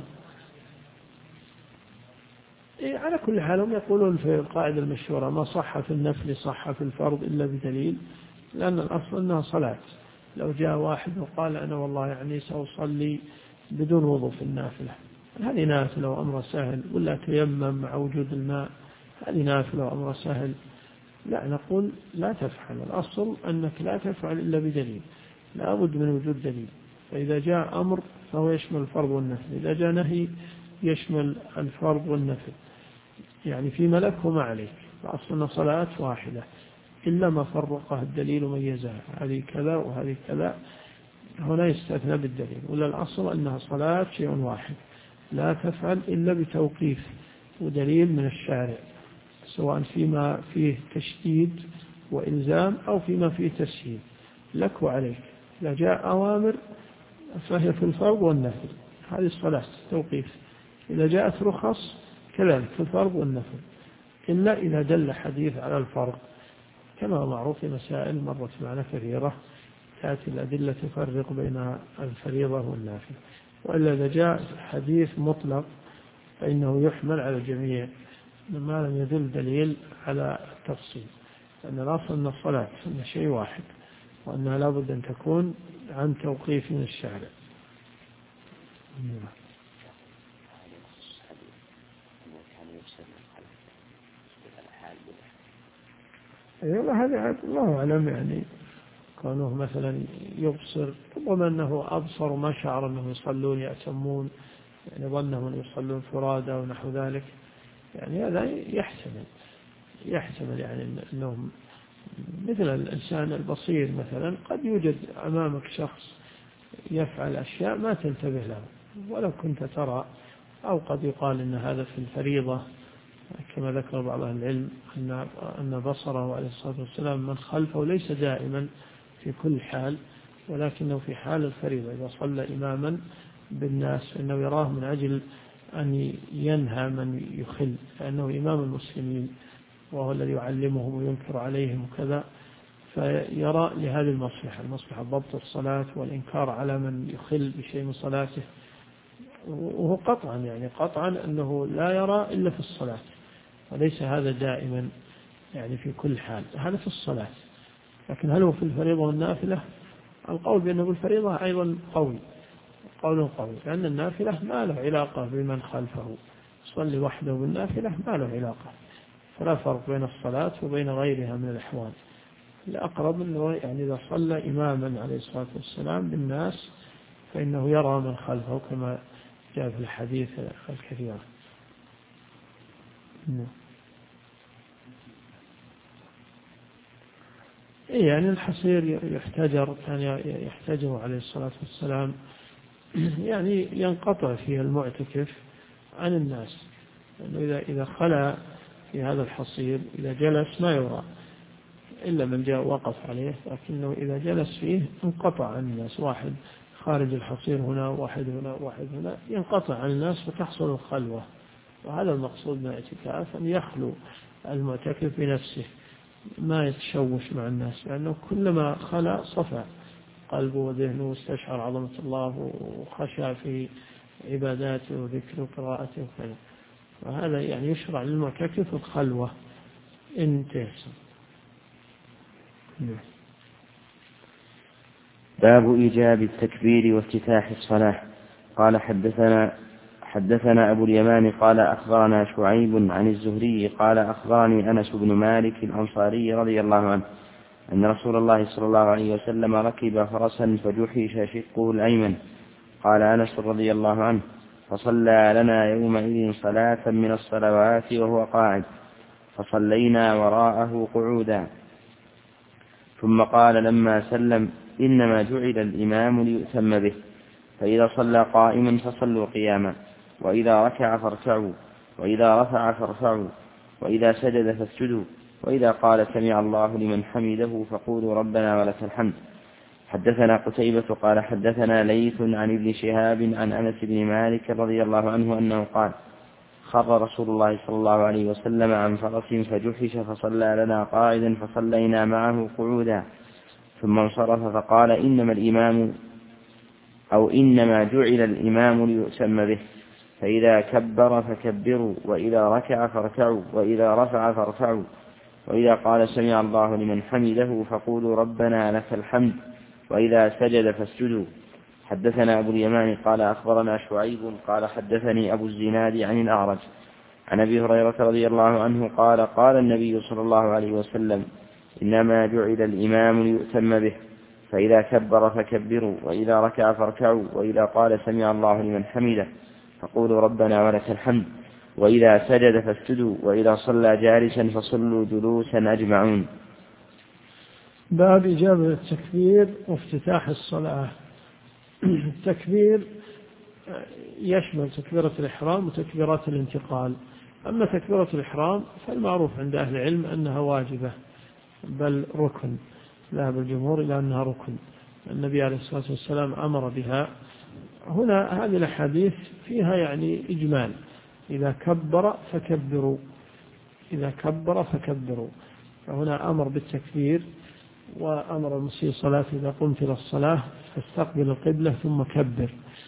Speaker 2: على كل حال هم يقولون في القاعدة المشهورة ما صح في النفل صح في الفرض إلا بدليل، لأن الأصل أنها صلاة. لو جاء واحد وقال أنا والله يعني سأصلي بدون وضوء في النافلة، هذه نافلة وأمر سهل، ولا تيمم مع وجود الماء، هذه نافلة وأمر سهل، لا، نقول لا تفعل. الأصل أنك لا تفعل إلا بدليل، لا بد من وجود دليل. فإذا جاء أمر فهو يشمل الفرض والنفل، إذا جاء نهي يشمل الفرض والنفل، يعني فيما لك وما عليك. فأصلنا صلاة واحدة إلا ما فرقها الدليل وميزها، هذه كذا وهذه كذا، هنا يستثنى بالدليل، ولا الأصل أنها صلاة شيء واحد لا تفعل إلا بتوقيف ودليل من الشارع، سواء فيما فيه تشديد وإلزام أو فيما فيه تسهيل لك وعليك. إذا جاء أوامر فهي في الفرض والنفل، هذه الصلاة توقيف. إذا جاءت رخص كذلك في الفرض والنفل، إلا إذا دل حديث على الفرض، كما معروف في مسائل مرت معنا كثيرة تأتي الأدلة تفرق بين الفريضة والنافل. وإلا إذا جاء حديث مطلق فإنه يحمل على الجميع ما لم يدل دليل على التفصيل، لأن الأصل أن الصلاة أن شيء واحد، وأنها لابد أن تكون عن توقيف من الشارع. أيوة، هذا الله أعلم، يعني كونه مثلا يبصر، ربما أنه أبصر وما شعر أنهم يصلون يأتمون، يعني ظنهم أن يصلون فرادى ونحو ذلك، يعني هذا يحتمل يعني أنهم مثل الإنسان البصير مثلا، قد يوجد أمامك شخص يفعل أشياء ما تنتبه له ولو كنت ترى، أو قد يقال أن هذا في الفريضة، كما ذكر بعض أهل العلم أن بصره عليه الصلاة والسلام من خلفه ليس دائما في كل حال، ولكنه في حال الفريضة إذا صلى إماما بالناس فإنه يراه من أجل أن ينهى من يخل، لأنه إمام المسلمين وهو الذي يعلمهم وينكر عليهم وكذا، فيرى لهذه المصلحة ضبط الصلاة والإنكار على من يخل بشيء من صلاته. وهو قطعا أنه لا يرى إلا في الصلاة، وليس هذا دائما يعني في كل حال، هذا في الصلاة. لكن هل هو في الفريضة والنافلة؟ القول بأنه في الفريضة أيضا قوي، قول قوي، لأن النافلة ما له علاقة بمن خلفه، يصلي وحده بالنافلة ما له علاقة، فلا فرق بين الصلاة وبين غيرها من الأحوال. الأقرب أنه يعني إذا صلى إماما عليه الصلاة والسلام بالناس فإنه يرى من خلفه كما جاء في الحديث الكثير. يعني الحصير يحتجر، كان يحتجر عليه الصلاة والسلام، يعني ينقطع فيه المعتكف عن الناس، لأنه إذا خلى في هذا الحصير إذا جلس ما يرى إلا من جاء وقف عليه، لكنه إذا جلس فيه انقطع عن الناس، واحد خارج الحصير هنا، واحد هنا، واحد هنا، ينقطع عن الناس فتحصل الخلوة. وهذا المقصود من الاعتكاف، أن يخلو المعتكف بنفسه، ما يتشوش مع الناس، لأنه كلما خلى صفى قلبه وذهنه واستشعر عظمة الله وخشع في عباداته وذكره وقراءته وكذا. وهذا يعني يشرع للمعتكف الخلوة إن تيسر.
Speaker 1: باب إيجاب التكبير وافتتاح الصلاة. قال حدثنا أبو اليمان قال أخبرنا شعيب عن الزهري قال أخبرني أنس بن مالك الأنصاري رضي الله عنه أن رسول الله صلى الله عليه وسلم ركب فرسا فجحش شقه الأيمن. قال أنس رضي الله عنه فصلى لنا يومئذ صلاة من الصلوات وهو قاعد، فصلينا وراءه قعودا. ثم قال لما سلم إنما جعل الإمام ليؤتم به، فإذا صلى قائما فصلوا قياما، وإذا ركع فاركعوا، وإذا رفع فارفعوا، وإذا سجد فاسجدوا، وإذا قال سمع الله لمن حمده فقولوا ربنا ولك الحمد. حدثنا قتيبة قال حدثنا ليث عن ابن شهاب عن أنس بن مالك رضي الله عنه أنه قال خر رسول الله صلى الله عليه وسلم عن فرس فجحش فصلى لنا قاعدا فصلينا معه قعودا، ثم انصرف فقال إنما جعل الإمام ليؤتم به، فإذا كبر فكبروا، وإذا ركع فاركعوا، وإذا رفع فارفعوا، وإذا قال سمع الله لمن حمده فقولوا ربنا لك الحمد، وإذا سجد فاسجدوا. حدثنا أبو اليمان قال أخبرنا شعيب قال حدثني أبو الزناد عن الأعرج عن أبي هريرة رضي الله عنه قال قال النبي صلى الله عليه وسلم إنما جعل الإمام ليؤتم به، فإذا كبر فكبروا، وإذا ركع فاركعوا، وإذا قال سمع الله لمن حمده فقولوا ربنا ولك الحمد، وإذا سجد فاسجدوا، وإذا صلى جالسا فصلوا جلوسا أجمعون.
Speaker 2: باب إجابة التكبير وافتتاح الصلاة. التكبير يشمل تكبيرة الإحرام وتكبيرات الانتقال. أما تكبيرة الإحرام فالمعروف عند أهل العلم أنها واجبة بل ركن، ذهب الجمهور إلى أنها ركن، النبي عليه الصلاة والسلام أمر بها. هنا هذه الأحاديث فيها يعني إجمال، إذا كبر فكبروا، إذا كبر فكبروا، فهنا أمر بالتكبير، وأمر المسيء صلاة إذا قمت إلى الصلاة فاستقبل القبلة ثم كبر.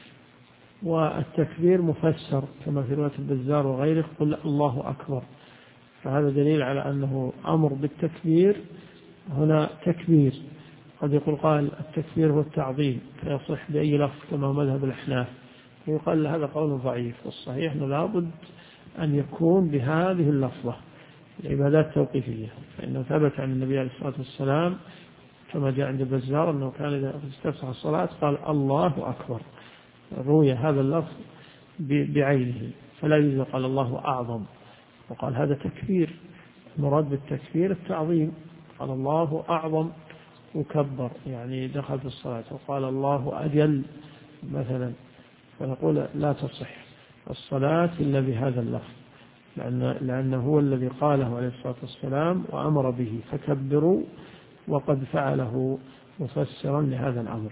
Speaker 2: والتكبير مفسر كما في رواية البزار وغيره قل الله أكبر، فهذا دليل على أنه أمر بالتكبير. هنا تكبير، قد يقول قال التكبير هو التعظيم فيصح بأي لفظ كما هو مذهب الأحناف، ويقال هذا قول ضعيف، والصحيح أنه لابد أن يكون بهذه اللفظة. العبادات توقيفية، فإنه ثبت عن النبي عليه الصلاة والسلام كما جاء عند البزار أنه كان إذا استفتح الصلاة قال الله أكبر، روي هذا اللفظ بعينه، فلا يجوز قال الله أعظم، وقال هذا تكبير، المراد بالتكبير التعظيم، قال الله أعظم وكبر يعني دخل في الصلاة، وقال الله أجل مثلا، فنقول لا تصح الصلاة إلا بهذا اللفظ، لأنه هو الذي قاله عليه الصلاة والسلام وأمر به، فكبروا، وقد فعله مفسرا لهذا الأمر.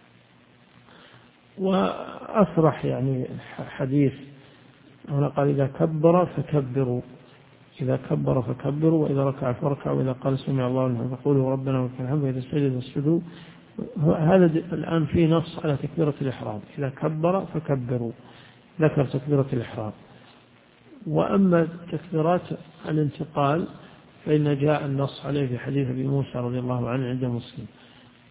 Speaker 2: وأصرح يعني حديث هنا قال إذا كبر فكبروا، إذا كبر فكبروا، وإذا ركع فاركعوا، وإذا قال سمع الله لمن فقولوا ربنا ولك الحمد، وإذا سجد فاسجدوا. هذا الآن في نص على تكبيرة الإحرام، إذا كبر فكبروا، ذكر تكبيرة الإحرام. وأما تكبيرات الانتقال فإن جاء النص عليه في حديث أبي موسى رضي الله عنه عند مسلم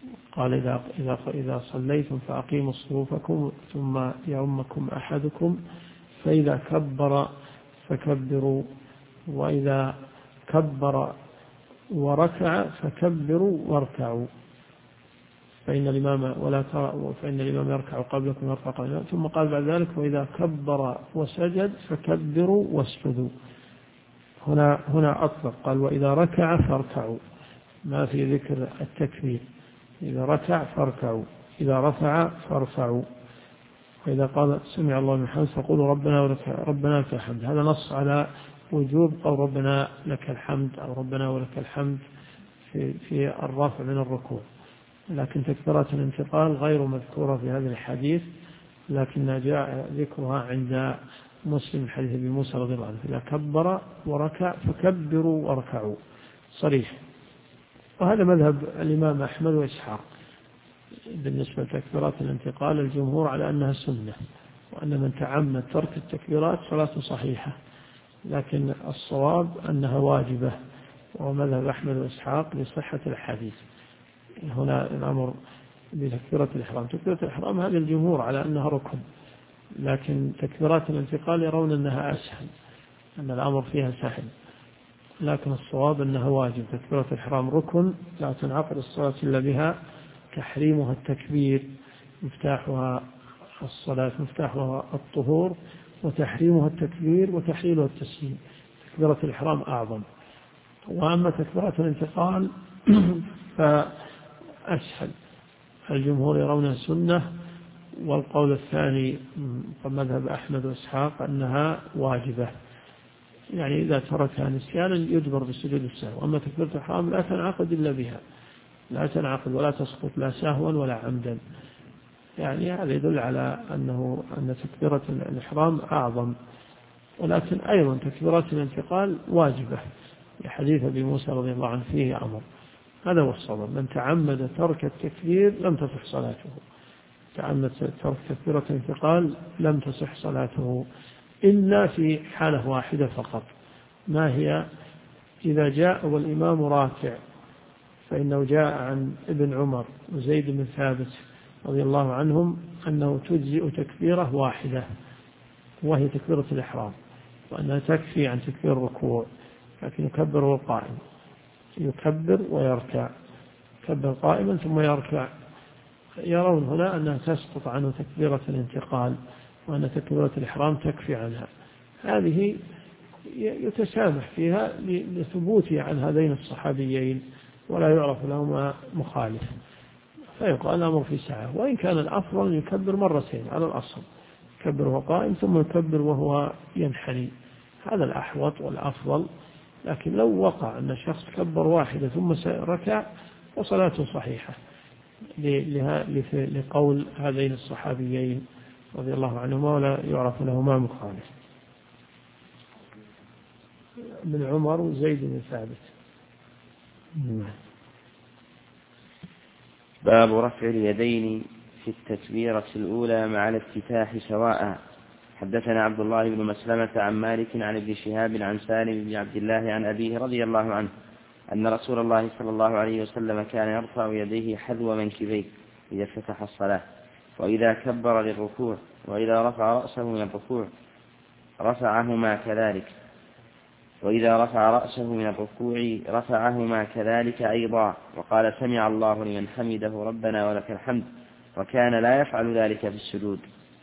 Speaker 2: قال إذا صليتم فأقيموا صفوفكم ثم يؤمكم أحدكم فإذا كبر فكبروا، وإذا كبر وركع فكبروا واركعوا، فإن الإمام يركع قبلكم يرفع قبلكم. ثم قال بعد ذلك وإذا كبر وسجد فكبروا واسجدوا. هنا أطلق، قال وإذا ركع فاركعوا، ما في ذكر التكبير. إذا ركع فاركعوا، إذا رفع فارفعوا، وإذا قال سمع الله لمن حمده فقولوا ربنا لك الحمد. هذا نص على وجوب قول ربنا لك الحمد أو ربنا ولك الحمد في الرفع من الركوع. لكن تكبيرات الانتقال غير مذكورة في هذا الحديث، لكن جاء ذكرها عند مسلم حديث ابي موسى رضي الله عنه إذا كبر وركع فكبروا واركعوا، صريح. وهذا مذهب الإمام أحمد وإسحاق بالنسبة لتكبيرات الانتقال. الجمهور على أنها سنة، وأن من تعمد ترك التكبيرات صلاته صحيحة، لكن الصواب أنها واجبة، ومذهب أحمد وإسحاق لصحة الحديث. هنا الأمر بتكبيرة الإحرام. تكبيرة الإحرام هذا الجمهور على أنها ركن، لكن تكبيرات الانتقال يرون أنها أسهل، أن الأمر فيها سهل، لكن الصواب أنها واجب. تكبيرة الإحرام ركن لا تنعقد الصلاة إلا بها، تحريمها التكبير، مفتاحها الصلاة، مفتاحها الطهور، وتحريمها التكبير وتحليلها التسليم. تكبيرة الإحرام أعظم. وأما تكبيرة الانتقال فأسهل، الجمهور يرونها سنة، والقول الثاني مذهب أحمد وإسحاق أنها واجبة، يعني إذا تركها نسيانا يجبر بالسجود السهو. أما تكبيرة الإحرام لا تنعقد إلا بها، لا تنعقد ولا تسقط لا سهوا ولا عمدا. يعني هذا يدل على أن تكبيرة الإحرام أعظم. ولكن أيضا تكبيرات الانتقال واجبة، لحديث ابي موسى رضي الله عنه فيه أمر. هذا هو الصواب، من تعمد ترك التكبير لم تصح صلاته، تعمد ترك تكبيرة الانتقال لم تصح صلاته إلا في حالة واحدة فقط. ما هي؟ إذا جاء والإمام راكع، فإنه جاء عن ابن عمر وزيد بن ثابت رضي الله عنهم أنه تجزئ تكبيرة واحدة وهي تكبيرة الإحرام، وأنها تكفي عن تكبير الركوع، لكن يكبر وهو قائم، يكبر ويركع، يكبر قائما ثم يركع. يرون هنا أنها تسقط عنه تكبيرة الانتقال، وأن تكبيرة الإحرام تكفي عنها. هذه يتسامح فيها لثبوتها عن هذين الصحابيين، ولا يعرف لهما مخالف، فيقال الأمر في سعة. وإن كان الأفضل أن يكبر مرتين على الأصل، يكبر وهو قائم ثم يكبر وهو ينحني، هذا الأحوط والأفضل. لكن لو وقع أن شخص كبر واحدة ثم ركع وصلاته صحيحة، لقول هذين الصحابيين رضي الله عنهما ولا يعرف لهما مخالف، من عمر وزيد بن ثابت.
Speaker 1: باب رفع اليدين في التكبيرة الأولى مع الافتتاح سواء. حدثنا عبد الله بن مسلمة عن مالك عن ابن شهاب عن سالم بن عبد الله عن أبيه رضي الله عنه أن رسول الله صلى الله عليه وسلم كان يرفع يديه حذو منكبيه إذا افتتح الصلاة، وإذا كبر للركوع، وإذا رفع رأسه من الركوع رفعهما كذلك، وإذا رفع رأسه من الركوع رفعهما كذلك أيضا، وقال سمع الله لمن حمده ربنا ولك الحمد، وكان لا يفعل ذلك في السجود.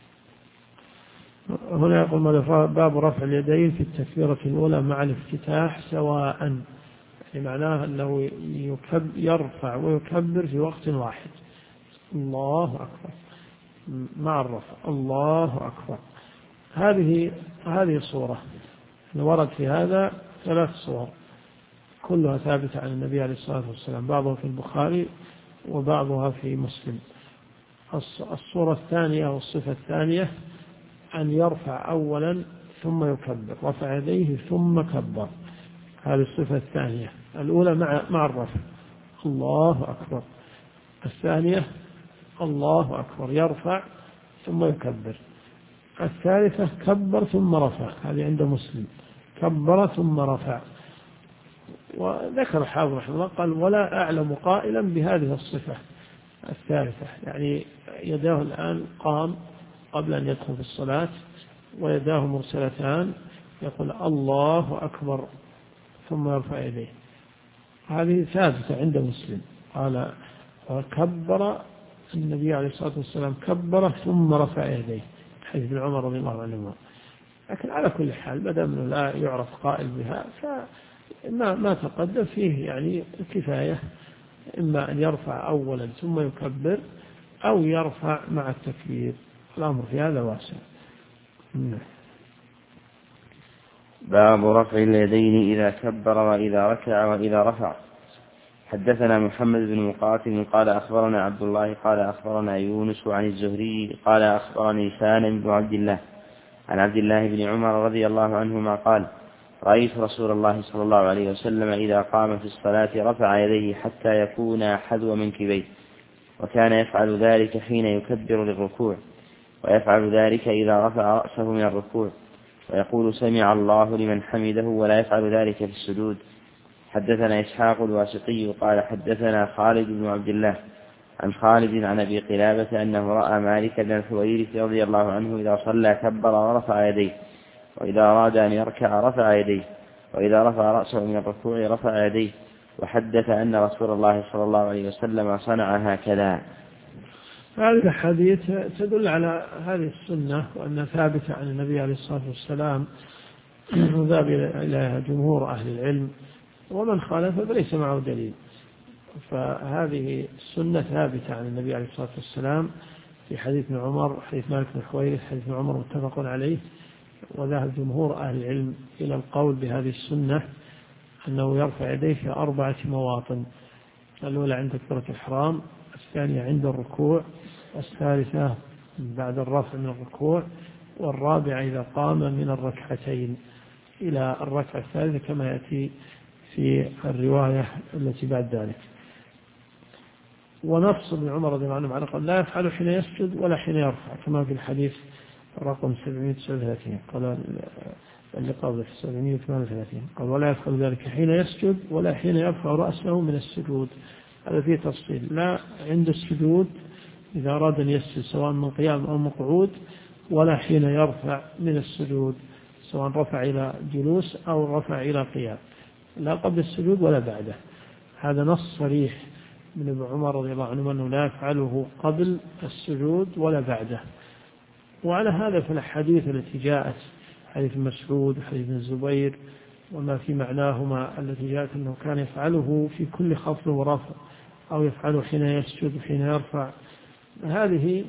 Speaker 2: هنا يقول باب رفع اليدين في التكبيرة الأولى مع الافتتاح سواء، يعني معناه أنه يرفع ويكبر في وقت واحد، الله أكبر مع الرفع، الله أكبر. هذه الصورة ورد في هذا 3 صور كلها ثابتة عن النبي عليه الصلاة والسلام، بعضها في البخاري وبعضها في مسلم. الصورة الثانية والصفة الثانية أن يرفع أولا ثم يكبر، رفع يديه ثم كبر، هذه الصفة الثانية. الأولى مع الرفع، الله أكبر. الثانية الله أكبر، يرفع ثم يكبر. الثالثة كبر ثم رفع، هذه عند مسلم، كبر ثم رفع. وذكر الحافظ رحمه الله قال ولا أعلم قائلا بهذه الصفة، الثالثة، يعني يداه الآن قام قبل أن يدخل في الصلاة ويداه مرسلتان، يقول الله أكبر ثم يرفع يديه. هذه ثابتة عند مسلم، قال كبر النبي عليه الصلاة والسلام كبر ثم رفع يديه، حديث ابن عمر رضي الله عنهما. لكن على كل حال ما دام لا يعرف قائل بها فما تقدم فيه يعني كفاية، إما أن يرفع أولا ثم يكبر أو يرفع مع التكبير، الأمر في هذا واسع.
Speaker 1: باب رفع اليدين إذا كبر وإذا ركع وإذا رفع. حدثنا محمد بن مقاتل قال أخبرنا عبد الله قال أخبرنا يونس عن الزهري قال أخبرني سالم بن عبد الله عن عبد الله بن عمر رضي الله عنهما قال رأيت رسول الله صلى الله عليه وسلم إذا قام في الصلاة رفع يديه حتى يكون حذو منكبيه، وكان يفعل ذلك حين يكبر للركوع، ويفعل ذلك إذا رفع رأسه من الركوع، ويقول سمع الله لمن حمده، ولا يفعل ذلك في السجود. حدثنا إسحاق الواسطي قال حدثنا خالد بن عبد الله عن خالد عن أبي قلابة أنه رأى مالك بن الحويرث رضي الله عنه إذا صلى كبر ورفع يديه، وإذا أراد أن يركع رفع يديه، وإذا رفع رأسه من الركوع رفع يديه، وحدث أن رسول الله صلى الله عليه وسلم صنع هكذا.
Speaker 2: هذه الحديث تدل على هذه السنة وأنها ثابتة عن النبي عليه الصلاة والسلام، وذهب إليها جمهور أهل العلم، ومن خالف فليس معه دليل. فهذه السنة ثابتة عن النبي عليه الصلاة والسلام في حديث ابن عمر، حديث مالك بن الحويرث، حديث ابن عمر متفق عليه، وذهب جمهور أهل العلم إلى القول بهذه السنة أنه يرفع يديه في 4 مواطن: الأولى عند تكبيرة الإحرام، الثانية عند الركوع، الثالثة بعد الرفع من الركوع، والرابعة إذا قام من الركعتين إلى الركعة الثالثة كما يأتي في الرواية التي بعد ذلك. ونص ابن عمر رضي الله عنه على قال لا يفعل حين يسجد ولا حين يرفع، كما في الحديث رقم 739 قال اللي قبله 738 قال ولا يفعل ذلك حين يسجد ولا حين يرفع رأسه من السجود. هذا فيه تفصيل، لا عند السجود إذا أراد أن يسجد سواء من قيام أو مقعود، ولا حين يرفع من السجود سواء رفع إلى جلوس أو رفع إلى قيام، لا قبل السجود ولا بعده. هذا نص صريح من ابن عمر رضي الله عنه أنه لا يفعله قبل السجود ولا بعده. وعلى هذا فالحديث التي جاءت حديث مسعود وحديث الزبير وما في معناهما التي جاءت أنه كان يفعله في كل خفض ورفع أو يفعله حين يسجد وحين يرفع، هذه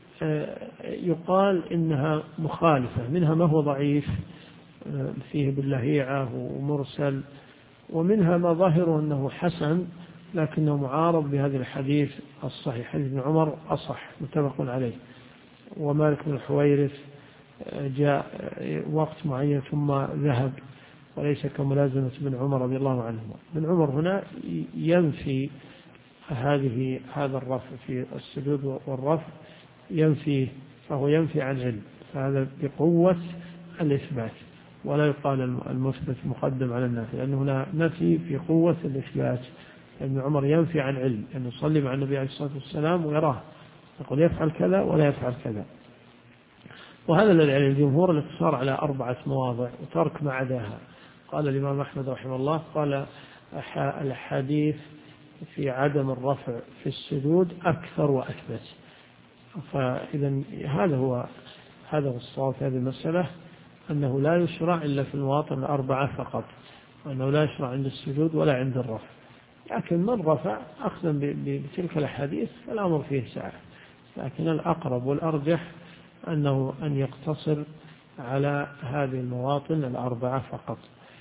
Speaker 2: يقال إنها مخالفة، منها ما هو ضعيف فيه باللهيعة ومرسل، ومنها ما ظاهر أنه حسن لكنه معارض بهذا الحديث الصحيح. حديث ابن عمر أصح متفق عليه. ومالك بن الحويرث جاء وقت معين ثم ذهب، وليس كملازمة ابن عمر رضي الله عنه. ابن عمر هنا ينفي هذا الرفع في السجود والرفع ينفي، فهو ينفي عن علم، فهذا بقوة الإثبات، ولا يقال المثبت مقدم على النافي، لأنه هنا نفي في قوة الإثبات. ابن عمر ينفي عن علم أن يصلي مع النبي عليه الصلاة والسلام ويراه يقول يفعل كذا ولا يفعل كذا. وهذا الذي عليه الجمهور الاقتصار على 4 مواضع وترك ما عداها. قال الإمام أحمد رحمه الله قال الحديث في عدم الرفع في السجود أكثر وأثبت. فإذا هذا هو الصواب في هذه المسألة، أنه لا يشرع إلا في المواطن 4 فقط، وأنه لا يشرع عند السجود ولا عند الرفع. لكن من رفع أخذا بتلك الحديث فالأمر فيه سعة، لكن الأقرب والأرجح أنه أن يقتصر على هذه المواطن 4 فقط.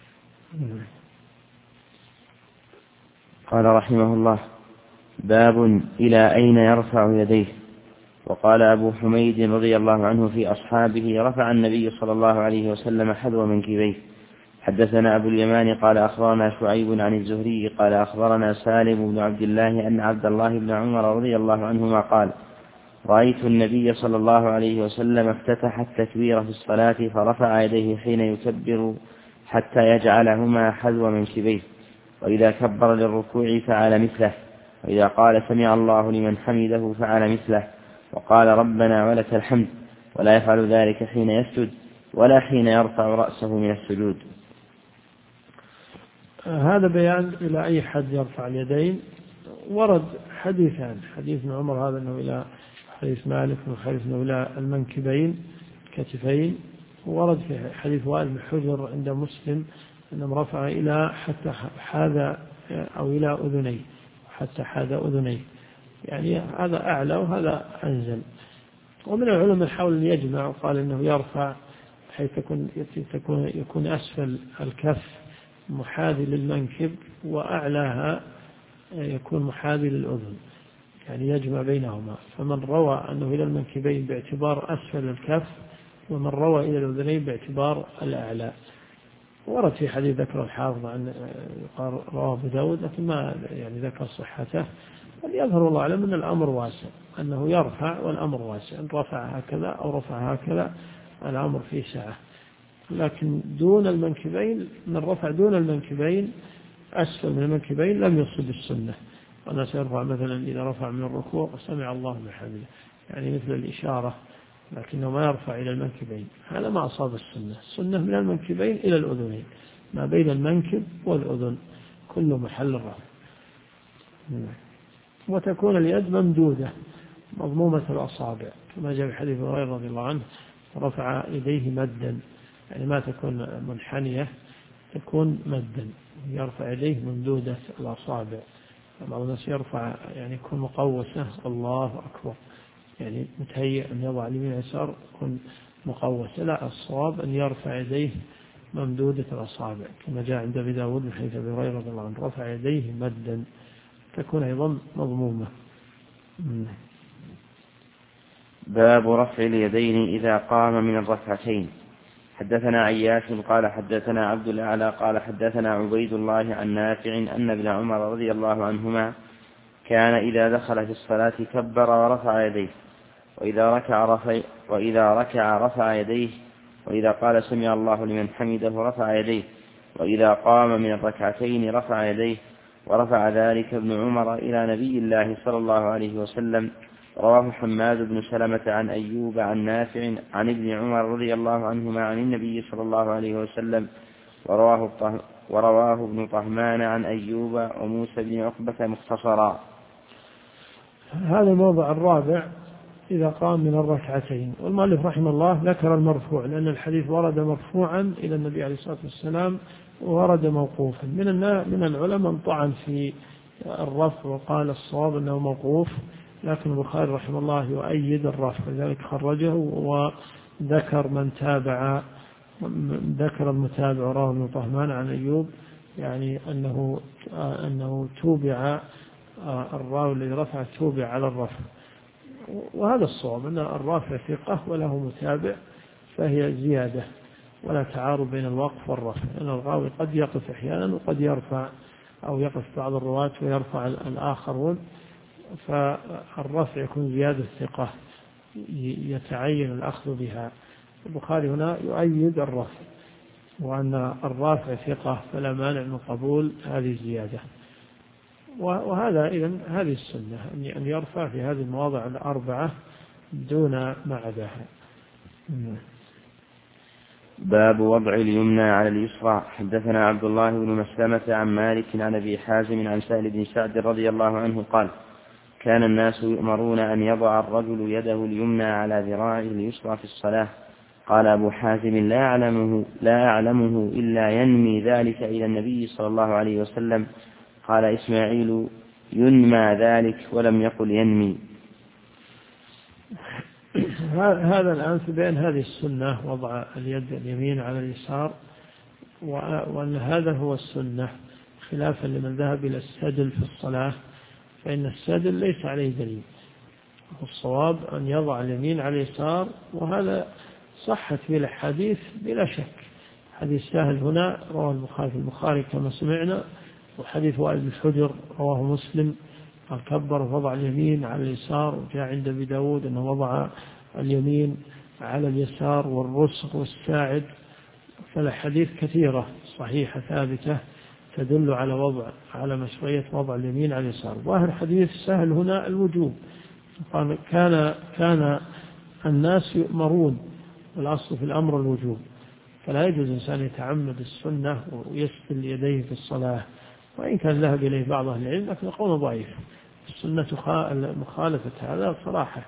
Speaker 1: قال رحمه الله: باب إلى أين يرفع يديه. وقال أبو حميد رضي الله عنه في أصحابه: رفع النبي صلى الله عليه وسلم حذو منكبيه. حدثنا أبو اليمان قال أخبرنا شعيب عن الزهري قال أخبرنا سالم بن عبد الله أن عبد الله بن عمر رضي الله عنهما قال: رأيت النبي صلى الله عليه وسلم افتتح التكبير في الصلاة فرفع يديه حين يكبر حتى يجعلهما حذو منكبيه، وإذا كبر للركوع فعل مثله، وإذا قال سمع الله لمن حمده فعل مثله وقال ربنا ولك الحمد، ولا يفعل ذلك حين يسجد ولا حين يرفع رأسه من السجود.
Speaker 2: هذا بيان إلى أي حد يرفع اليدين. ورد حديثان، حديث ابن عمر هذا أنه إلى حديث مالك وحديث أنه إلى المنكبين كتفين، ورد في حديث وائل بن حجر عند مسلم أنه رفع إلى حتى حاذ أو إلى أذنيه حتى حاذ أذنيه، يعني هذا أعلى وهذا أنزل. ومن العلماء حاول أن يجمع وقال أنه يرفع حيث يكون أسفل الكف محاذي للمنكب وأعلاها يكون محاذي للأذن، يعني يجمع بينهما. فمن روى أنه إلى المنكبين باعتبار أسفل الكف، ومن روى إلى الأذنين باعتبار الأعلى. ورد في حديث ذكر الحافظ عن رواه أبو داود لكن ما يعني ذكر صحته. يظهر الله أعلم أن الأمر واسع، أنه يرفع والأمر واسع، أن رفع هكذا أو رفع هكذا الأمر فيه سعة. لكن دون المنكبين، من رفع دون المنكبين أسفل من المنكبين لم يصب السنة. أنا سيرفع مثلا إذا رفع من الركوع وسمع الله لمن حمده، يعني مثل الإشارة، لكنه ما يرفع إلى المنكبين، هذا ما أصاب السنة. السنة من المنكبين إلى الأذنين، ما بين المنكب والأذن كله محل الرفع. وتكون اليد ممدودة مضمومة الأصابع كما جاء في حديث أبي هريرة رضي الله عنه، رفع يديه مدا، يعني ما تكون منحنية، تكون مدا، يرفع يديه ممدودة الأصابع. بعض الناس يرفع يعني يكون مقوسة الله أكبر، يعني متهيئ أن يضع اليمين اليسار يكون مقوسة. لا، الصواب أن يرفع يديه ممدودة الأصابع كما جاء عند أبي داود من حديث أبي هريرة رضي الله عنه، رفع يديه مدا، تكون أيضا مضمومة.
Speaker 1: باب رفع اليدين إذا قام من الركعتين. حدثنا عياش قال حدثنا عبد الأعلى قال حدثنا عبيد الله عن نافع أن ابن عمر رضي الله عنهما كان إذا دخل في الصلاة كبر ورفع يديه، وإذا ركع رفع يديه، وإذا قال سمع الله لمن حمده رفع يديه، وإذا قام من الركعتين رفع يديه. ورفع ذلك ابن عمر إلى نبي الله صلى الله عليه وسلم. رواه حماد بن سلمة عن أيوب عن نافع عن ابن عمر رضي الله عنهما عن النبي صلى الله عليه وسلم. ورواه ابن طهمان عن أيوب وموسى بن عقبة مختصرا.
Speaker 2: هذا الموضع الرابع إذا قام من الركعتين. والمؤلف رحمه الله ذكر المرفوع لأن الحديث ورد مرفوعا إلى النبي عليه الصلاة والسلام وورد موقوفا. من العلماء من طعن في الرفع وقال الصواب أنه موقوف، لكن البخاري رحمه الله يؤيد الرفع، لذلك خرجه وذكر من تابع، ذكر المتابع رواه ابن طهمان عن أيوب، يعني أنه توبع الراوي الذي رفع توبع على الرفع. وهذا الصواب أن الرافع ثقة وله متابع، فهي زيادة ولا تعارض بين الوقف والرفع، لأن الراوي قد يقف أحيانا وقد يرفع، أو يقف بعض الرواة ويرفع الآخرون، فالرفع يكون زيادة ثقة يتعين الأخذ بها. البخاري هنا يؤيد الرفع، وأن الرافع ثقة فلا مانع من قبول هذه الزيادة. وهذا إذن هذه السنة أن يرفع في هذه المواضع الأربعة دون ما عداها.
Speaker 1: باب وضع اليمنى على اليسرى. حدثنا عبد الله بن مسلمة عن مالك عن أبي حازم عن سهل بن سعد رضي الله عنه قال كان الناس يؤمرون أن يضع الرجل يده اليمنى على ذراعه اليسرى في الصلاة. قال أبو حازم لا أعلمه إلا ينمي ذلك إلى النبي صلى الله عليه وسلم. قال إسماعيل ينمى ذلك ولم يقل ينمي.
Speaker 2: هذا الآن بين هذه السنة وضع اليد اليمين على اليسار، وأن هذا هو السنة خلافا لمن ذهب إلى السدل في الصلاة، فإن السدل ليس عليه دليل، والصواب أن يضع اليمين على اليسار، وهذا صحت به الحديث بلا شك. حديث سهل هنا رواه البخاري كما سمعنا، وحديث وائل بن حجر رواه مسلم قال كبر ووضع اليمين على اليسار، وجاء عند أبي داود أنه وضع اليمين على اليسار والرسغ والساعد. فالحديث كثيرة صحيحة ثابتة تدل على مشروعية وضع اليمين على اليسار. ظاهر حديث سهل هنا الوجوب، قال كان الناس يؤمرون، والأصل في الأمر الوجوب، فلا يجوز الإنسان يتعمد السنة ويسفل يديه في الصلاة، وإن كان ذهب إليه بعض أهل العلم لكن قول ضعيف. السنة مخالفة هذا صراحة،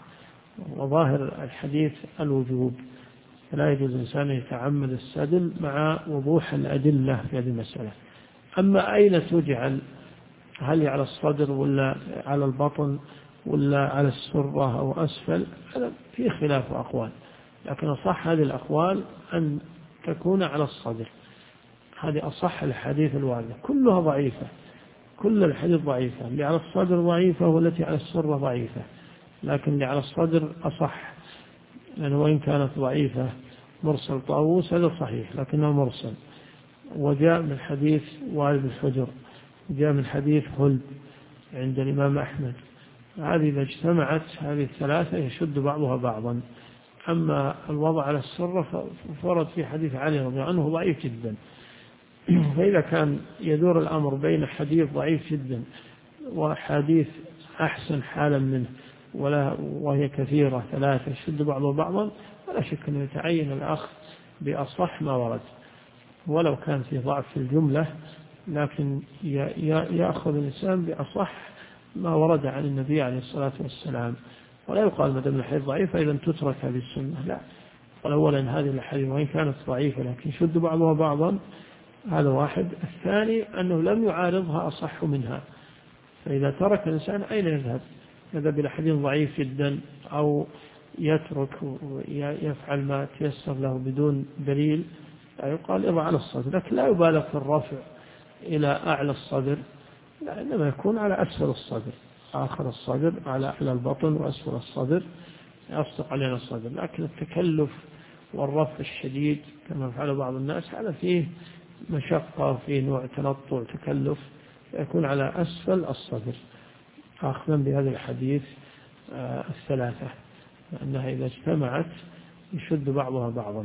Speaker 2: وظاهر الحديث الوجوب، فلا يجوز الإنسان يتعمد السدل مع وضوح الأدلة في هذه المسألة. أما أين تجعل، هل على الصدر ولا على البطن ولا على السرة أو أسفل، هذا فيه خلاف أقوال، لكن أصح هذه الأقوال أن تكون على الصدر. هذه أصح الحديث الواردة، كلها ضعيفة، كل الحديث ضعيفة، اللي على الصدر ضعيفة والتي على السرة ضعيفة، لكن اللي على الصدر أصح، لأنه وإن كانت ضعيفة مرسل طاووس هذا صحيح لكنه مرسل، وجاء من حديث وائل بن حجر، جاء من حديث هلب عند الإمام أحمد. هذه إذا اجتمعت هذه الثلاثة يشد بعضها بعضا. أما الوضع على السرة فورد في حديث علي رضي الله عنه ضعيف جدا، فإذا كان يدور الأمر بين حديث ضعيف جدا وحديث أحسن حالا منه وهي كثيرة ثلاثة يشد بعضها بعضا، فلا شك أن يتعين الأخذ بأصح ما ورد، ولو كان في ضعف في الجملة، لكن يأخذ الإنسان بأصح ما ورد عن النبي عليه الصلاة والسلام، ولا يقال مدام الحديث ضعيفة إذا تترك هذه السنة، لا. والأولا هذه الحديث وإن كانت ضعيفة لكن شد بعضها بعضا، هذا واحد. الثاني أنه لم يعارضها أصح منها، فإذا ترك الإنسان أين يذهب؟ يذهب إلى حديث ضعيف جدا أو يترك ويفعل ما تيسر له بدون دليل، يقال اضع على الصدر، لكن لا يبالغ في الرفع إلى أعلى الصدر، لا، إنما يكون على أسفل الصدر، آخر الصدر على أعلى البطن وأسفل الصدر يصدق علينا الصدر. لكن التكلف والرفع الشديد كما فعل بعض الناس هذا فيه مشقة، فيه نوع تنطع تكلف، يكون على أسفل الصدر، أخذا بهذا الحديث الثلاثة، أنها إذا اجتمعت يشد بعضها بعضا.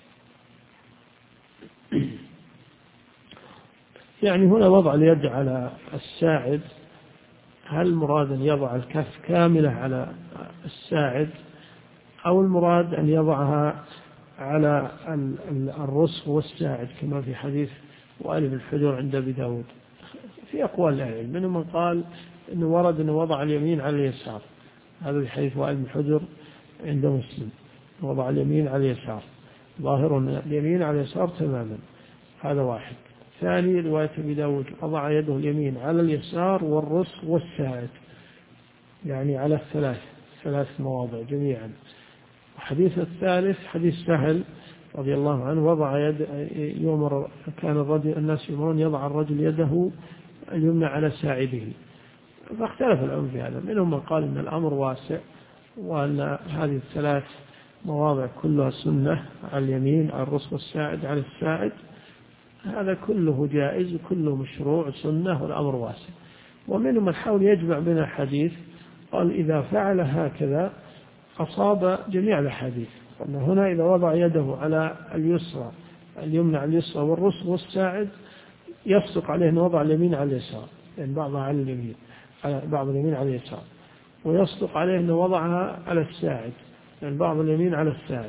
Speaker 2: يعني هنا وضع اليد على الساعد، هل المراد أن يضع الكف كاملة على الساعد، أو المراد أن يضعها على الرسغ والساعد كما في حديث وائل بن حجر عند أبي داود؟ في أقوال العلم، منهم من قال أنه ورد أنه وضع اليمين على اليسار، هذا في حديث وائل بن حجر عند مسلم، وضع اليمين على اليسار، ظاهر اليمين على اليسار تماما، هذا واحد. ثاني رواية أبي داود وضع يده اليمين على اليسار والرسغ والساعد، يعني على ثلاث مواضع جميعا. الحديث الثالث حديث سهل رضي الله عنه، وضع يؤمر، كان الناس يؤمرون يضع الرجل يده اليمنى على ساعده، فاختلف الأمر في هذا، منهم من قال إن الأمر واسع وأن هذه الثلاث مواضع كلها سنة، على اليمين على الرسغ والساعد على الساعد، هذا كله جائز وكله مشروع سنة والأمر واسع. ومنهم من حاول يجمع بين الحديث، قال إذا فعل هكذا أصاب جميع الحديث، أن هنا إذا وضع يده على اليسرى اليمنى على اليسرى والرسغ والساعد يصدق عليه أن وضع اليمين على اليسار، يعني بعضها على اليمين بعض اليمين على اليسار، ويصدق عليه أن وضعها على الساعد، يعني بعض اليمين على الساعد،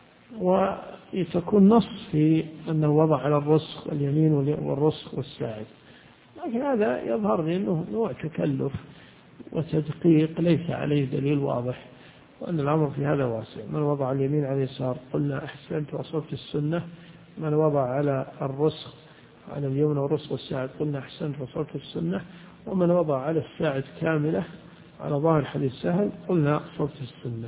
Speaker 2: وتكون نص في أنه وضع على الرسغ اليمين والرسغ والساعد. لكن هذا يظهر لي أنه نوع تكلف وتدقيق ليس عليه دليل واضح، وأن الأمر في هذا واسع. من وضع اليمين على اليسار قلنا أحسنت وأصبت السنة، من وضع على الرسغ على اليمين والرسغ والساعد قلنا أحسنت وأصبت السنة، ومن وضع على الساعد كاملة على ظاهر حديث سهل قلنا أصبت السنة.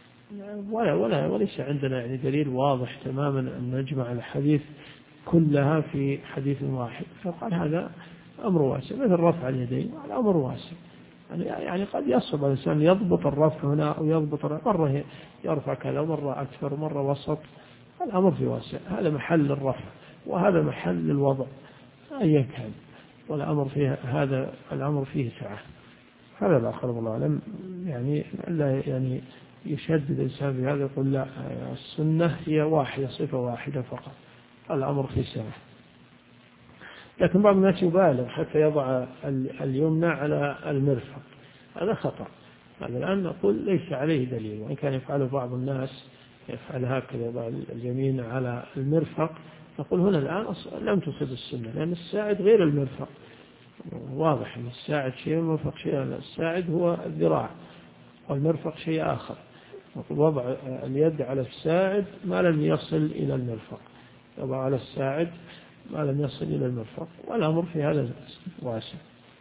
Speaker 2: وليس عندنا يعني دليل واضح تماما أن نجمع الحديث كلها في حديث واحد، فقال هذا أمر واسع، مثل رفع اليدين الأمر واسع، يعني قد يصعب الإنسان يضبط الرفع هنا أو يضبط مرة يرفع كذا ومرة أكثر ومرة وسط، الأمر في واسع، هذا محل الرفع وهذا محل الوضع أيا كان، والأمر فيه هذا الأمر فيه سعة. هذا الآخر والله أعلم، يعني لا يعني يشدد الإنسان في هذا، يقول لا السنة هي واحدة صفة واحدة فقط، الأمر في سعة. لكن بعض الناس يبالغ حتى يضع اليمنى على المرفق، هذا خطأ. هذا الآن نقول ليس عليه دليل، وإن كان يفعله بعض الناس يفعل هكذا يضع اليمين على المرفق، نقول هنا الآن لم تصب السنة، لأن الساعد غير المرفق، واضح أن الساعد شيء والمرفق شيء. الساعد هو الذراع والمرفق شيء آخر. نقول وضع اليد على الساعد ما لم يصل إلى المرفق، يضع على الساعد ما لم يصل إلى المرفق، والأمر في هذا واسع.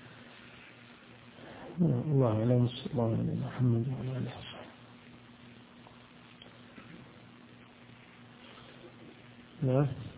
Speaker 2: الله أعلم. صلى الله عليه محمد وعلى آله وصحبه. نعم.